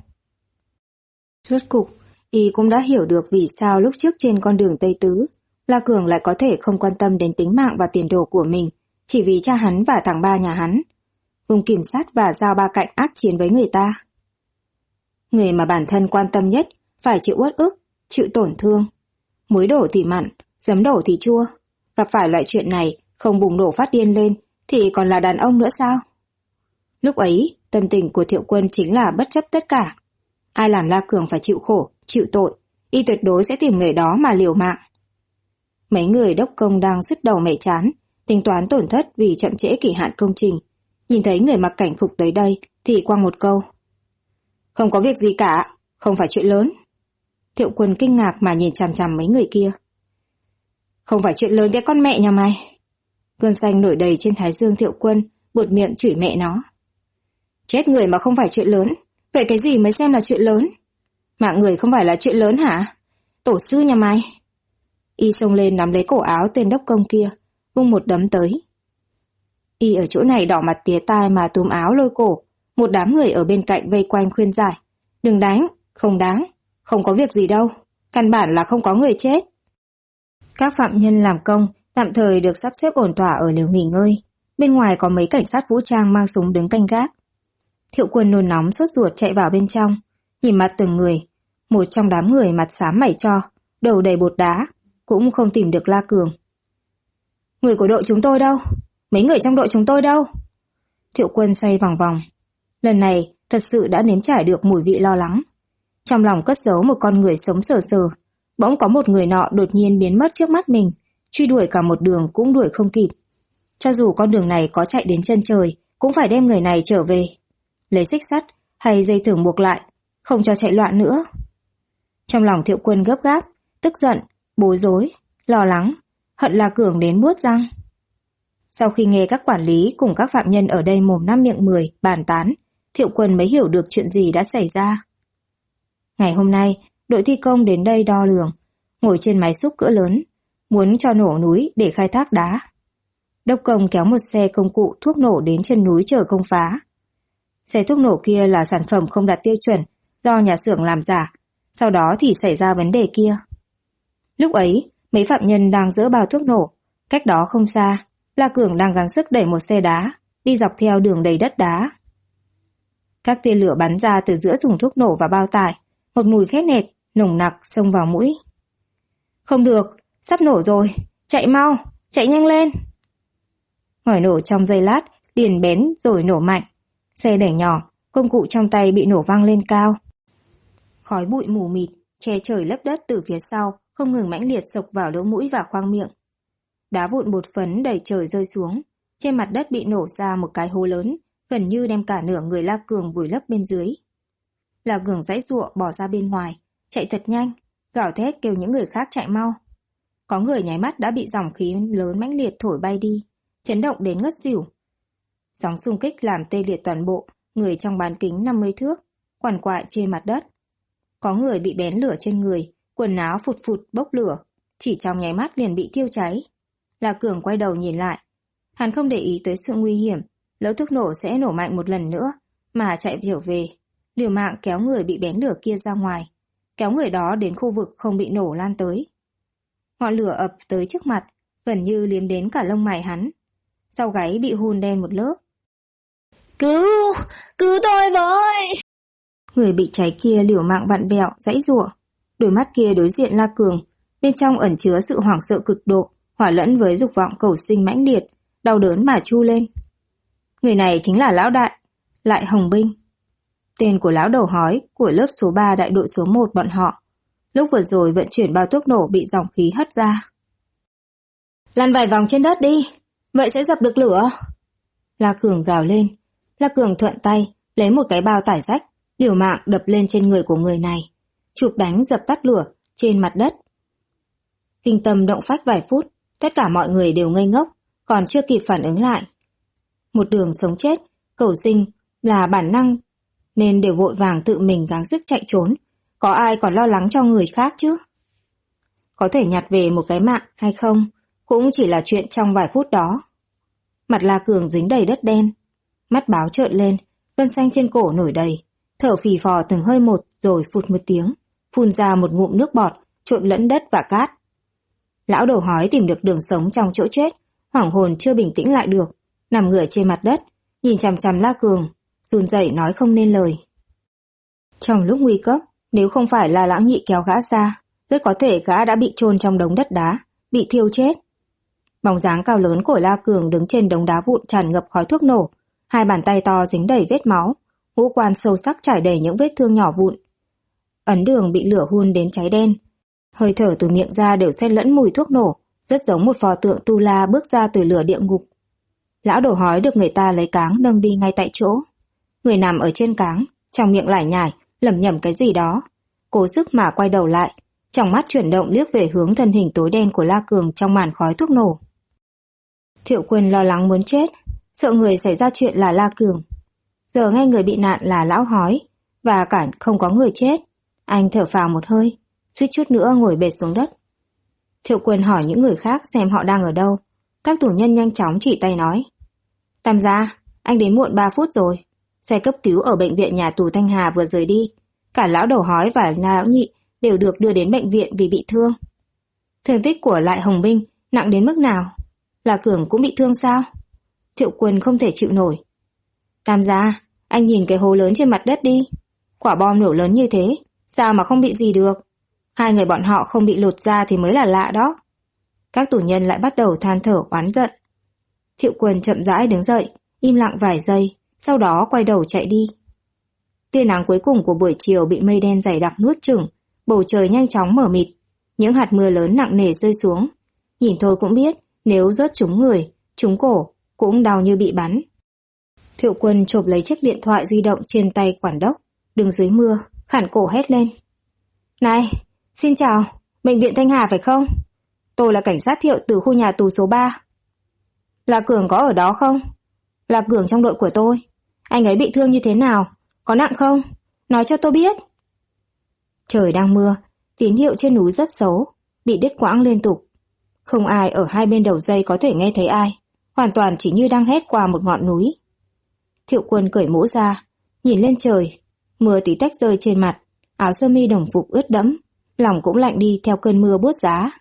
Rốt cục, y cũng đã hiểu được vì sao lúc trước trên con đường Tây Tứ, La Cường lại có thể không quan tâm đến tính mạng và tiền đồ của mình, chỉ vì cha hắn và thằng ba nhà hắn. Vùng kiểm sát và dao ba cạnh ác chiến với người ta. Người mà bản thân quan tâm nhất phải chịu uất ức, chịu tổn thương. Muối đổ thì mặn, giấm đổ thì chua. Gặp phải loại chuyện này, không bùng nổ phát điên lên, thì còn là đàn ông nữa sao? Lúc ấy, tâm tình của Thiệu Quân chính là bất chấp tất cả. Ai làm La Cường phải chịu khổ, chịu tội, y tuyệt đối sẽ tìm người đó mà liều mạng. Mấy người đốc công đang sứt đầu mẻ chán, tính toán tổn thất vì chậm trễ kỳ hạn công trình. Nhìn thấy người mặc cảnh phục tới đây, thì quăng một câu. Không có việc gì cả, không phải chuyện lớn. Thiệu Quân kinh ngạc mà nhìn chằm chằm mấy người kia. Không phải chuyện lớn cái con mẹ nhà mày. Gân xanh nổi đầy trên thái dương Thiệu Quân, buột miệng chửi mẹ nó. Chết người mà không phải chuyện lớn, vậy cái gì mới xem là chuyện lớn? Mạng người không phải là chuyện lớn hả? Tổ sư nhà mày. Y xông lên nắm lấy cổ áo tên đốc công kia, vung một đấm tới. Y ở chỗ này đỏ mặt tía tai mà túm áo lôi cổ, một đám người ở bên cạnh vây quanh khuyên giải. Đừng đánh, không đáng, không có việc gì đâu, căn bản là không có người chết. Các phạm nhân làm công tạm thời được sắp xếp ổn thỏa ở lều nghỉ ngơi. Bên ngoài có mấy cảnh sát vũ trang mang súng đứng canh gác. Thiệu Quân nôn nóng sốt ruột chạy vào bên trong, nhìn mặt từng người. Một trong đám người mặt xám mày cho, đầu đầy bột đá, cũng không tìm được La Cường. Người của đội chúng tôi đâu? Mấy người trong đội chúng tôi đâu? Thiệu Quân xoay vòng vòng. Lần này thật sự đã nếm trải được mùi vị lo lắng. Trong lòng cất giấu một con người sống sờ sờ. Bỗng có một người nọ đột nhiên biến mất trước mắt mình, truy đuổi cả một đường cũng đuổi không kịp. Cho dù con đường này có chạy đến chân trời, cũng phải đem người này trở về. Lấy xích sắt hay dây thừng buộc lại, không cho chạy loạn nữa. Trong lòng Thiệu Quân gấp gáp, tức giận, bối rối, lo lắng, hận La Cường đến buốt răng. Sau khi nghe các quản lý cùng các phạm nhân ở đây mồm năm miệng mười bàn tán, Thiệu Quân mới hiểu được chuyện gì đã xảy ra. Ngày hôm nay, đội thi công đến đây đo lường, ngồi trên máy xúc cỡ lớn, muốn cho nổ núi để khai thác đá. Đốc công kéo một xe công cụ thuốc nổ đến chân núi chờ công phá. Xe thuốc nổ kia là sản phẩm không đạt tiêu chuẩn do nhà xưởng làm giả, sau đó thì xảy ra vấn đề kia. Lúc ấy, mấy phạm nhân đang dỡ bao thuốc nổ, cách đó không xa, La Cường đang gắng sức đẩy một xe đá, đi dọc theo đường đầy đất đá. Các tia lửa bắn ra từ giữa thùng thuốc nổ và bao tải, một mùi khét nẹt, nồng nặc xông vào mũi. Không được, sắp nổ rồi, chạy mau, chạy nhanh lên. Ngòi nổ trong giây lát, liền bén rồi nổ mạnh. Xe đẩy nhỏ, công cụ trong tay bị nổ văng lên cao. Khói bụi mù mịt, che trời lấp đất từ phía sau, không ngừng mãnh liệt xộc vào lỗ mũi và khoang miệng. Đá vụn bột phấn đầy trời rơi xuống, trên mặt đất bị nổ ra một cái hố lớn, gần như đem cả nửa người La Cường vùi lấp bên dưới. La Cường giãy giụa bỏ ra bên ngoài, chạy thật nhanh, gào thét kêu những người khác chạy mau. Có người nháy mắt đã bị dòng khí lớn mãnh liệt thổi bay đi, chấn động đến ngất xỉu. Sóng xung kích làm tê liệt toàn bộ, người trong bán kính 50 thước, quằn quại trên mặt đất. Có người bị bén lửa trên người, quần áo phụt phụt bốc lửa, chỉ trong nháy mắt liền bị thiêu cháy. La Cường quay đầu nhìn lại. Hắn không để ý tới sự nguy hiểm, lỡ thuốc nổ sẽ nổ mạnh một lần nữa, mà chạy trở về, liều mạng kéo người bị bén lửa kia ra ngoài, kéo người đó đến khu vực không bị nổ lan tới. Ngọn lửa ập tới trước mặt, gần như liếm đến cả lông mày hắn. Sau gáy bị hun đen một lớp. Cứu tôi với! Người bị cháy kia liều mạng vặn vẹo, giãy giụa. Đôi mắt kia đối diện La Cường, bên trong ẩn chứa sự hoảng sợ cực độ, hòa lẫn với dục vọng cầu sinh mãnh liệt, đau đớn mà chu lên. Người này chính là lão đại, Lại Hồng Binh. Tên của lão đầu hói của lớp số 3 đại đội số 1 bọn họ. Lúc vừa rồi vận chuyển bao thuốc nổ bị dòng khí hất ra. Lăn vài vòng trên đất đi, vậy sẽ dập được lửa. La Cường gào lên. La Cường thuận tay, lấy một cái bao tải rách, liều mạng đập lên trên người của người này, chụp đánh dập tắt lửa trên mặt đất. Kinh tâm động phách vài phút, tất cả mọi người đều ngây ngốc, còn chưa kịp phản ứng lại. Một đường sống chết, cầu sinh là bản năng, nên đều vội vàng tự mình gắng sức chạy trốn. Có ai còn lo lắng cho người khác chứ? Có thể nhặt về một cái mạng hay không, cũng chỉ là chuyện trong vài phút đó. Mặt La Cường dính đầy đất đen, mắt báo trợn lên, gân xanh trên cổ nổi đầy, thở phì phò từng hơi một rồi phụt một tiếng, phun ra một ngụm nước bọt, trộn lẫn đất và cát. Lão đầu hói tìm được đường sống trong chỗ chết, hoảng hồn chưa bình tĩnh lại được, nằm ngửa trên mặt đất, nhìn chằm chằm La Cường, run rẩy nói không nên lời. Trong lúc nguy cấp, nếu không phải là Lão Nhị kéo gã ra, rất có thể gã đã bị chôn trong đống đất đá, bị thiêu chết. Bóng dáng cao lớn của La Cường đứng trên đống đá vụn tràn ngập khói thuốc nổ, hai bàn tay to dính đầy vết máu, ngũ quan sâu sắc trải đầy những vết thương nhỏ vụn. Ấn đường bị lửa hun đến cháy đen, hơi thở từ miệng ra đều xen lẫn mùi thuốc nổ, rất giống một pho tượng tu la bước ra từ lửa địa ngục. Lão đầu hói được người ta lấy cáng nâng đi ngay tại chỗ. Người nằm ở trên cáng, trong miệng lải nhải, lẩm nhẩm cái gì đó, cố sức mà quay đầu lại, trong mắt chuyển động liếc về hướng thân hình tối đen của La Cường trong màn khói thuốc nổ. Thiệu Quân lo lắng muốn chết, sợ người xảy ra chuyện là La Cường. Giờ nghe người bị nạn là lão hói, và cả không có người chết. Anh thở phào một hơi, suýt chút nữa ngồi bệt xuống đất. Thiệu Quân hỏi những người khác xem họ đang ở đâu. Các tù nhân nhanh chóng chỉ tay nói. Tam gia, anh đến muộn 3 phút rồi. Xe cấp cứu ở bệnh viện nhà tù Thanh Hà vừa rời đi. Cả lão đầu hói và lão nhị đều được đưa đến bệnh viện vì bị thương. Thương tích của Lại Hồng Binh nặng đến mức nào? La Cường cũng bị thương sao? Thiệu Quân không thể chịu nổi. Tam gia, anh nhìn cái hố lớn trên mặt đất đi. Quả bom nổ lớn như thế, sao mà không bị gì được? Hai người bọn họ không bị lột ra thì mới là lạ đó. Các tù nhân lại bắt đầu than thở oán giận. Thiệu Quân chậm rãi đứng dậy, im lặng vài giây, sau đó quay đầu chạy đi. Tia nắng cuối cùng của buổi chiều bị mây đen dày đặc nuốt chửng, bầu trời nhanh chóng mờ mịt, những hạt mưa lớn nặng nề rơi xuống. Nhìn thôi cũng biết, nếu rớt trúng người, trúng cổ, cũng đau như bị bắn. Thiệu Quân chộp lấy chiếc điện thoại di động trên tay quản đốc, đứng dưới mưa, khản cổ hét lên. Này, xin chào, bệnh viện Thanh Hà phải không? Tôi là cảnh sát Thiệu từ khu nhà tù số 3. La Cường có ở đó không? La Cường trong đội của tôi. Anh ấy bị thương như thế nào? Có nặng không? Nói cho tôi biết. Trời đang mưa, tín hiệu trên núi rất xấu, bị đứt quãng liên tục. Không ai ở hai bên đầu dây có thể nghe thấy ai, hoàn toàn chỉ như đang hét qua một ngọn núi. Thiệu Quân cởi mũ ra, nhìn lên trời, mưa tí tách rơi trên mặt, áo sơ mi đồng phục ướt đẫm, lòng cũng lạnh đi theo cơn mưa buốt giá.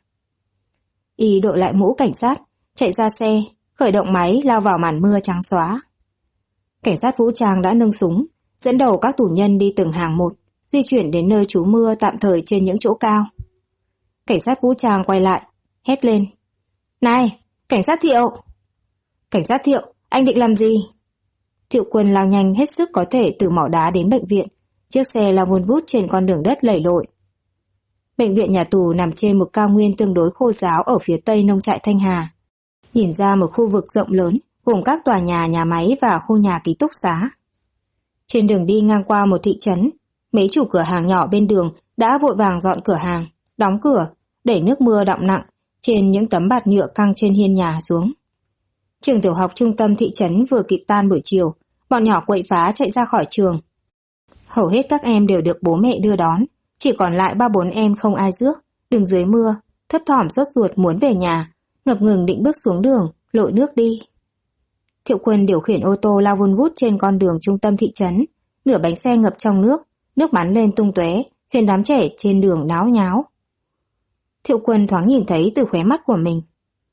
Y đội lại mũ cảnh sát, chạy ra xe, khởi động máy lao vào màn mưa trắng xóa. Cảnh sát vũ trang đã nâng súng, dẫn đầu các tù nhân đi từng hàng một, di chuyển đến nơi trú mưa tạm thời trên những chỗ cao. Cảnh sát vũ trang quay lại, hét lên. Này, cảnh sát Thiệu! Cảnh sát Thiệu, anh định làm gì? Thiệu Quân lao nhanh hết sức có thể từ mỏ đá đến bệnh viện, chiếc xe lao vun vút trên con đường đất lầy lội. Bệnh viện nhà tù nằm trên một cao nguyên tương đối khô ráo ở phía tây nông trại Thanh Hà. Nhìn ra một khu vực rộng lớn, gồm các tòa nhà, nhà máy và khu nhà ký túc xá. Trên đường đi ngang qua một thị trấn, mấy chủ cửa hàng nhỏ bên đường đã vội vàng dọn cửa hàng, đóng cửa, đẩy nước mưa đọng nặng trên những tấm bạt nhựa căng trên hiên nhà xuống. Trường tiểu học trung tâm thị trấn vừa kịp tan buổi chiều, bọn nhỏ quậy phá chạy ra khỏi trường. Hầu hết các em đều được bố mẹ đưa đón, chỉ còn lại 3-4 em không ai rước, đứng dưới mưa, thấp thỏm sốt ruột muốn về nhà, ngập ngừng định bước xuống đường, lội nước đi. Thiệu Quân điều khiển ô tô lao vun vút trên con đường trung tâm thị trấn, nửa bánh xe ngập trong nước bắn lên tung tóe, khiến đám trẻ trên đường náo nháo. Thiệu Quân thoáng nhìn thấy từ khóe mắt của mình.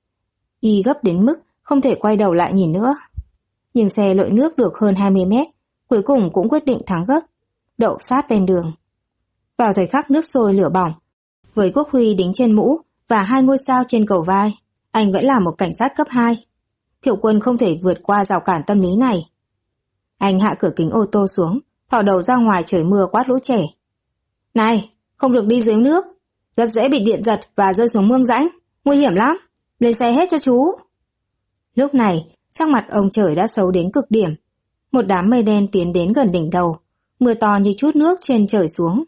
Y gấp đến mức không thể quay đầu lại nhìn nữa. Nhưng xe lội nước được hơn 20 mét, cuối cùng cũng quyết định thắng gấp, đậu sát ven đường. Vào thời khắc nước sôi lửa bỏng, với quốc huy đính trên mũ và 2 ngôi sao trên cầu vai, anh vẫn là một cảnh sát cấp 2. Thiệu Quân không thể vượt qua rào cản tâm lý này. Anh hạ cửa kính ô tô xuống, thò đầu ra ngoài trời mưa quát lũ trẻ. Này, không được đi dưới nước, rất dễ bị điện giật và rơi xuống mương rãnh, nguy hiểm lắm, lên xe hết cho chú. Lúc này, sắc mặt ông trời đã xấu đến cực điểm. Một đám mây đen tiến đến gần đỉnh đầu, mưa to như chút nước trên trời xuống.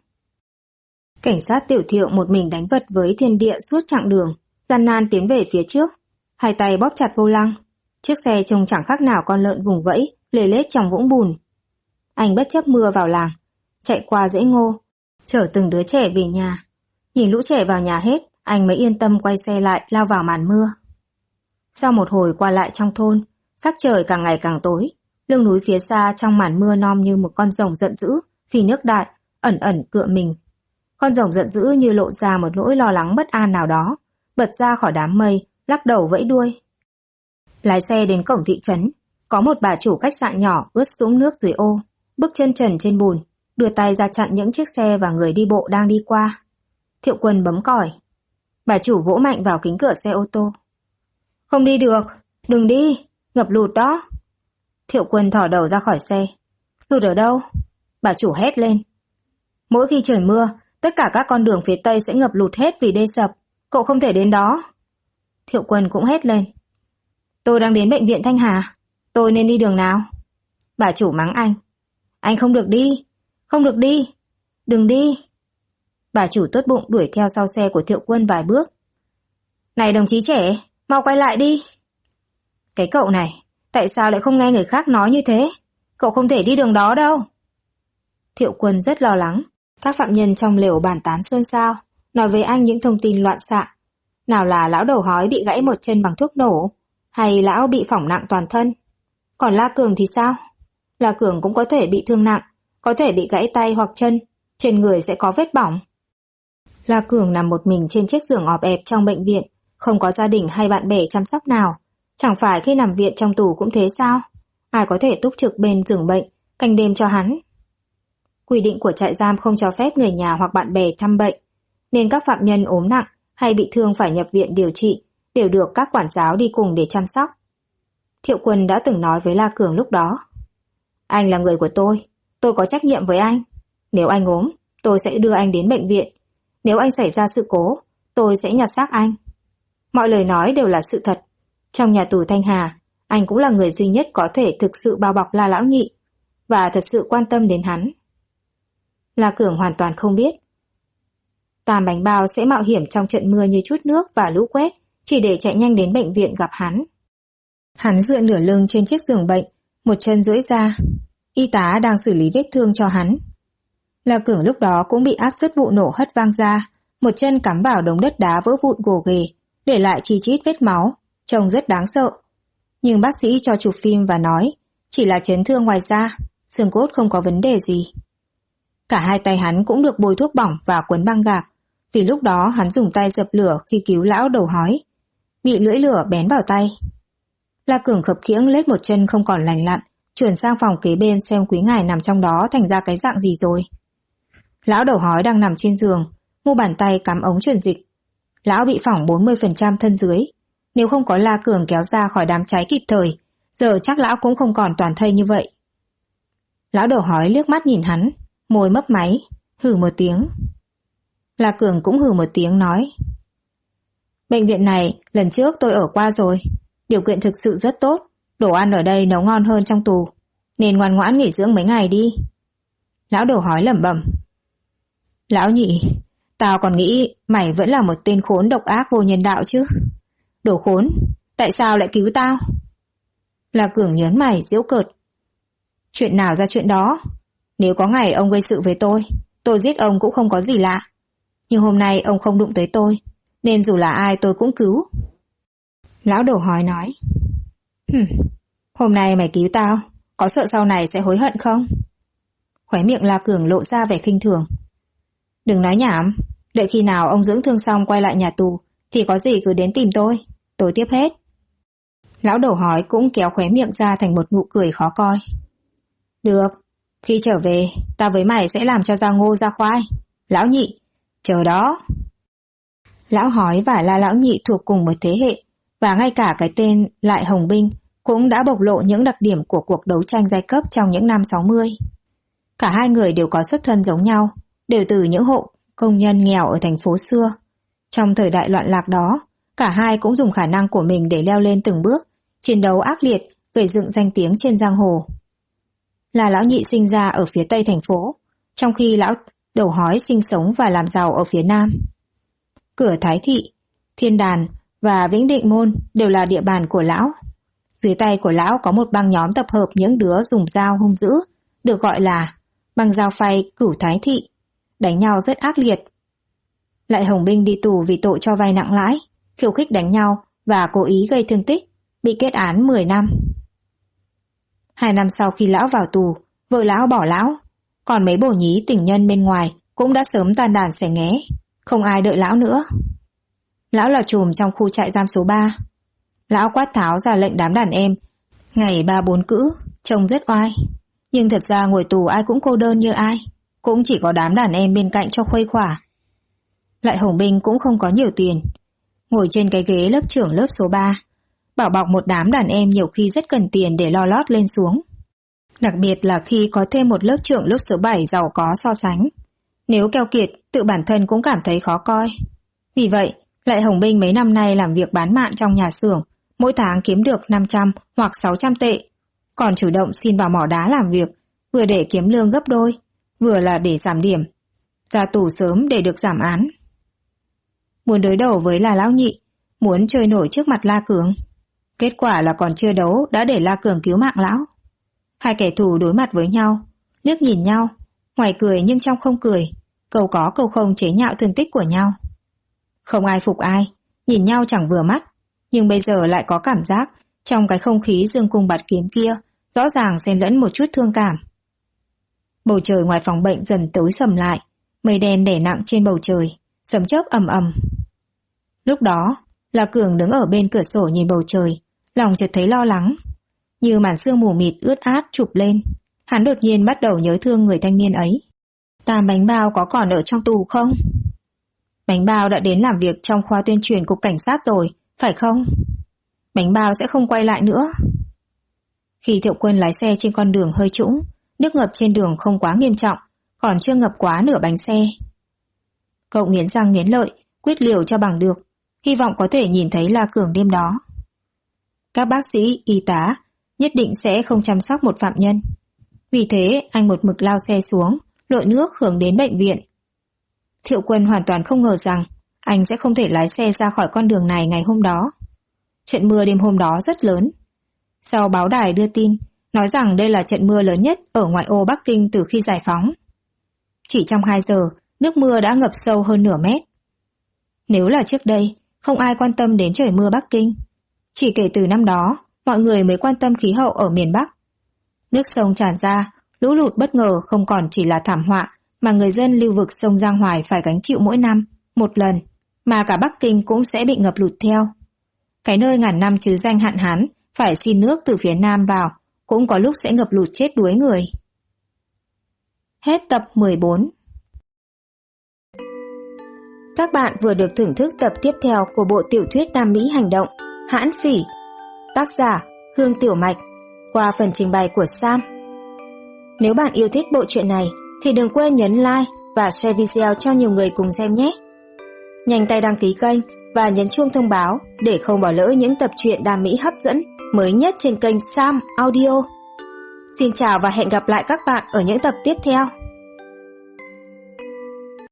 Cảnh sát Tiểu Thiệu một mình đánh vật với thiên địa suốt chặng đường, gian nan tiến về phía trước, hai tay bóp chặt vô lăng. Chiếc xe trông chẳng khác nào con lợn vùng vẫy, lê lết trong vũng bùn. Anh bất chấp mưa vào làng, chạy qua dãy ngô, chở từng đứa trẻ về nhà. Nhìn lũ trẻ vào nhà hết, anh mới yên tâm quay xe lại lao vào màn mưa. Sau một hồi qua lại trong thôn, sắc trời càng ngày càng tối, lưng núi phía xa trong màn mưa nom như một con rồng giận dữ, phi nước đại, ẩn ẩn cựa mình. Con rồng giận dữ như lộ ra một nỗi lo lắng bất an nào đó, bật ra khỏi đám mây, lắc đầu vẫy đuôi. Lái xe đến cổng thị trấn, có một bà chủ khách sạn nhỏ ướt sũng nước dưới ô, bước chân trần trên bùn, đưa tay ra chặn những chiếc xe và người đi bộ đang đi qua. Thiệu Quân bấm còi. Bà chủ vỗ mạnh vào kính cửa xe ô tô. Không đi được, đừng đi, ngập lụt đó. Thiệu Quân thò đầu ra khỏi xe. Lụt ở đâu? Bà chủ hét lên. Mỗi khi trời mưa, tất cả các con đường phía tây sẽ ngập lụt hết vì đê sập, cậu không thể đến đó. Thiệu Quân cũng hét lên. Tôi đang đến bệnh viện Thanh Hà, tôi nên đi đường nào? Bà chủ mắng anh. Anh không được đi, không được đi, đừng đi. Bà chủ tốt bụng đuổi theo sau xe của Thiệu Quân vài bước. Này đồng chí trẻ, mau quay lại đi. Cái cậu này, tại sao lại không nghe người khác nói như thế? Cậu không thể đi đường đó đâu. Thiệu Quân rất lo lắng. Các phạm nhân trong lều bàn tán xôn xao, nói với anh những thông tin loạn xạ. Nào là lão đầu hói bị gãy một chân bằng thuốc nổ, hay lão bị phỏng nặng toàn thân. Còn La Cường thì sao? La Cường cũng có thể bị thương nặng, có thể bị gãy tay hoặc chân, trên người sẽ có vết bỏng. La Cường nằm một mình trên chiếc giường ọp ẹp trong bệnh viện, không có gia đình hay bạn bè chăm sóc nào. Chẳng phải khi nằm viện trong tù cũng thế sao? Ai có thể túc trực bên giường bệnh, canh đêm cho hắn? Quy định của trại giam không cho phép người nhà hoặc bạn bè chăm bệnh, nên các phạm nhân ốm nặng hay bị thương phải nhập viện điều trị đều được các quản giáo đi cùng để chăm sóc. Thiệu Quân đã từng nói với La Cường lúc đó. Anh là người của tôi có trách nhiệm với anh. Nếu anh ốm, tôi sẽ đưa anh đến bệnh viện. Nếu anh xảy ra sự cố, tôi sẽ nhặt xác anh. Mọi lời nói đều là sự thật. Trong nhà tù Thanh Hà, anh cũng là người duy nhất có thể thực sự bao bọc La Lão Nhị và thật sự quan tâm đến hắn. La Cường hoàn toàn không biết. Tam Bánh Bao sẽ mạo hiểm trong trận mưa như chút nước và lũ quét chỉ để chạy nhanh đến bệnh viện gặp hắn. Hắn dựa nửa lưng trên chiếc giường bệnh, một chân duỗi ra. Y tá đang xử lý vết thương cho hắn. La Cường lúc đó cũng bị áp suất vụ nổ hất văng ra, một chân cắm vào đống đất đá vỡ vụn gồ ghề, để lại chi chít vết máu, trông rất đáng sợ. Nhưng bác sĩ cho chụp phim và nói, chỉ là chấn thương ngoài da, xương cốt không có vấn đề gì. Cả hai tay hắn cũng được bôi thuốc bỏng và quấn băng gạc, vì lúc đó hắn dùng tay dập lửa khi cứu lão đầu hói. Bị lưỡi lửa bén vào tay. La Cường khập khiễng lết một chân không còn lành lặn, chuyển sang phòng kế bên xem quý ngài nằm trong đó thành ra cái dạng gì rồi. Lão đầu hói đang nằm trên giường, mu bàn tay cắm ống truyền dịch. Lão bị phỏng 40% thân dưới. Nếu không có La Cường kéo ra khỏi đám cháy kịp thời, giờ chắc lão cũng không còn toàn thây như vậy. Lão đầu hói liếc mắt nhìn hắn, môi mấp máy, hừ một tiếng. La Cường cũng hừ một tiếng nói: Bệnh viện này lần trước tôi ở qua rồi, điều kiện thực sự rất tốt, đồ ăn ở đây nấu ngon hơn trong tù, nên ngoan ngoãn nghỉ dưỡng mấy ngày đi. Lão đầu hói lẩm bẩm: Lão nhị, tao còn nghĩ mày vẫn là một tên khốn độc ác vô nhân đạo chứ. Đồ khốn, tại sao lại cứu tao? La Cường nhớn mày giễu cợt: Chuyện nào ra chuyện đó, nếu có ngày ông gây sự với tôi giết ông cũng không có gì lạ. Nhưng hôm nay ông không đụng tới tôi, nên dù là ai tôi cũng cứu. Lão đầu hói nói: Hôm nay mày cứu tao, có sợ sau này sẽ hối hận không? Khóe miệng La Cường lộ ra vẻ khinh thường: Đừng nói nhảm, đợi khi nào ông dưỡng thương xong quay lại nhà tù thì có gì cứ đến tìm tôi tiếp hết. Lão đầu hói cũng kéo khóe miệng ra thành một nụ cười khó coi. Được, khi trở về tao với mày sẽ làm cho ra ngô ra khoai. Lão nhị, chờ đó. Lão hói và La lão nhị thuộc cùng một thế hệ, và ngay cả cái tên Lại Hồng Binh cũng đã bộc lộ những đặc điểm của cuộc đấu tranh giai cấp trong những năm 60. Cả hai người đều có xuất thân giống nhau, đều từ những hộ công nhân nghèo ở thành phố xưa. Trong thời đại loạn lạc đó, cả hai cũng dùng khả năng của mình để leo lên từng bước, chiến đấu ác liệt, gây dựng danh tiếng trên giang hồ. La lão nhị sinh ra ở phía tây thành phố, trong khi lão đầu hói sinh sống và làm giàu ở phía nam. Cửa Thái Thị, Thiên Đàn và Vĩnh Định Môn đều là địa bàn của lão. Dưới tay của lão có một băng nhóm tập hợp những đứa dùng dao hung dữ, được gọi là băng dao phay Cửu Thái Thị, đánh nhau rất ác liệt. Lại Hồng Binh đi tù vì tội cho vay nặng lãi, khiêu khích đánh nhau và cố ý gây thương tích, bị kết án 10 năm. 2 năm sau khi lão vào tù, vợ lão bỏ lão, còn mấy bồ nhí tình nhân bên ngoài cũng đã sớm tan đàn xẻ nghé, không ai đợi lão nữa. Lão là trùm trong khu trại giam số 3. Lão quát tháo ra lệnh đám đàn em, ngày 3-4 cữ, trông rất oai. Nhưng thật ra ngồi tù ai cũng cô đơn như ai, cũng chỉ có đám đàn em bên cạnh cho khuây khỏa. Lại Hồng Binh cũng không có nhiều tiền, ngồi trên cái ghế lớp trưởng lớp số 3, bảo bọc một đám đàn em nhiều khi rất cần tiền để lo lót lên xuống. Đặc biệt là khi có thêm một lớp trưởng lớp số 7 giàu có so sánh. Nếu keo kiệt, tự bản thân cũng cảm thấy khó coi. Vì vậy, Lại Hồng Binh mấy năm nay làm việc bán mạn trong nhà xưởng, mỗi tháng kiếm được 500 hoặc 600 tệ, còn chủ động xin vào mỏ đá làm việc, vừa để kiếm lương gấp đôi, vừa là để giảm điểm. Ra tù sớm để được giảm án. Muốn đối đầu với La lão nhị, muốn chơi nổi trước mặt La Cường. Kết quả là còn chưa đấu đã để La Cường cứu mạng lão. Hai kẻ thù đối mặt với nhau, liếc nhìn nhau, ngoài cười nhưng trong không cười, câu có câu không chế nhạo thương tích của nhau. Không ai phục ai, nhìn nhau chẳng vừa mắt, nhưng bây giờ lại có cảm giác trong cái không khí dương cung bạt kiếm kia rõ ràng xen lẫn một chút thương cảm. Bầu trời ngoài phòng bệnh dần tối sầm lại, mây đen đè nặng trên bầu trời, sấm chớp ầm ầm. Lúc đó, La Cường đứng ở bên cửa sổ nhìn bầu trời, lòng chợt thấy lo lắng. Như màn sương mù mịt ướt át chụp lên, hắn đột nhiên bắt đầu nhớ thương người thanh niên ấy. Tam Bánh Bao có còn ở trong tù không? Bánh Bao đã đến làm việc trong khoa tuyên truyền cục cảnh sát rồi, phải không? Bánh Bao sẽ không quay lại nữa. Khi Thiệu Quân lái xe trên con đường hơi trũng, nước ngập trên đường không quá nghiêm trọng, còn chưa ngập quá nửa bánh xe. Cậu nghiến răng nghiến lợi, quyết liều cho bằng được, hy vọng có thể nhìn thấy La Cường đêm đó. Các bác sĩ, y tá nhất định sẽ không chăm sóc một phạm nhân. Vì thế, anh một mực lao xe xuống, lội nước hướng đến bệnh viện. Thiệu Quân hoàn toàn không ngờ rằng anh sẽ không thể lái xe ra khỏi con đường này ngày hôm đó. Trận mưa đêm hôm đó rất lớn. Sau báo đài đưa tin, nói rằng đây là trận mưa lớn nhất ở ngoại ô Bắc Kinh từ khi giải phóng. Chỉ trong 2 giờ, nước mưa đã ngập sâu hơn nửa mét. Nếu là trước đây, không ai quan tâm đến trời mưa Bắc Kinh. Chỉ kể từ năm đó, mọi người mới quan tâm khí hậu ở miền Bắc. Nước sông tràn ra, lũ lụt bất ngờ không còn chỉ là thảm họa mà người dân lưu vực sông Giang Hoài phải gánh chịu mỗi năm, một lần, mà cả Bắc Kinh cũng sẽ bị ngập lụt theo. Cái nơi ngàn năm chứ danh hạn hán phải xin nước từ phía Nam vào cũng có lúc sẽ ngập lụt chết đuối người. Hết tập 14. Các bạn vừa được thưởng thức tập tiếp theo của bộ tiểu thuyết Nam Mỹ hành động Hãn Phỉ, tác giả Hương Tiểu Mạch, qua phần trình bày của Sam. Nếu bạn yêu thích bộ truyện này thì đừng quên nhấn like và share video cho nhiều người cùng xem nhé. Nhanh tay đăng ký kênh và nhấn chuông thông báo để không bỏ lỡ những tập truyện Nam Mỹ hấp dẫn mới nhất trên kênh Sam Audio. Xin chào và hẹn gặp lại các bạn ở những tập tiếp theo.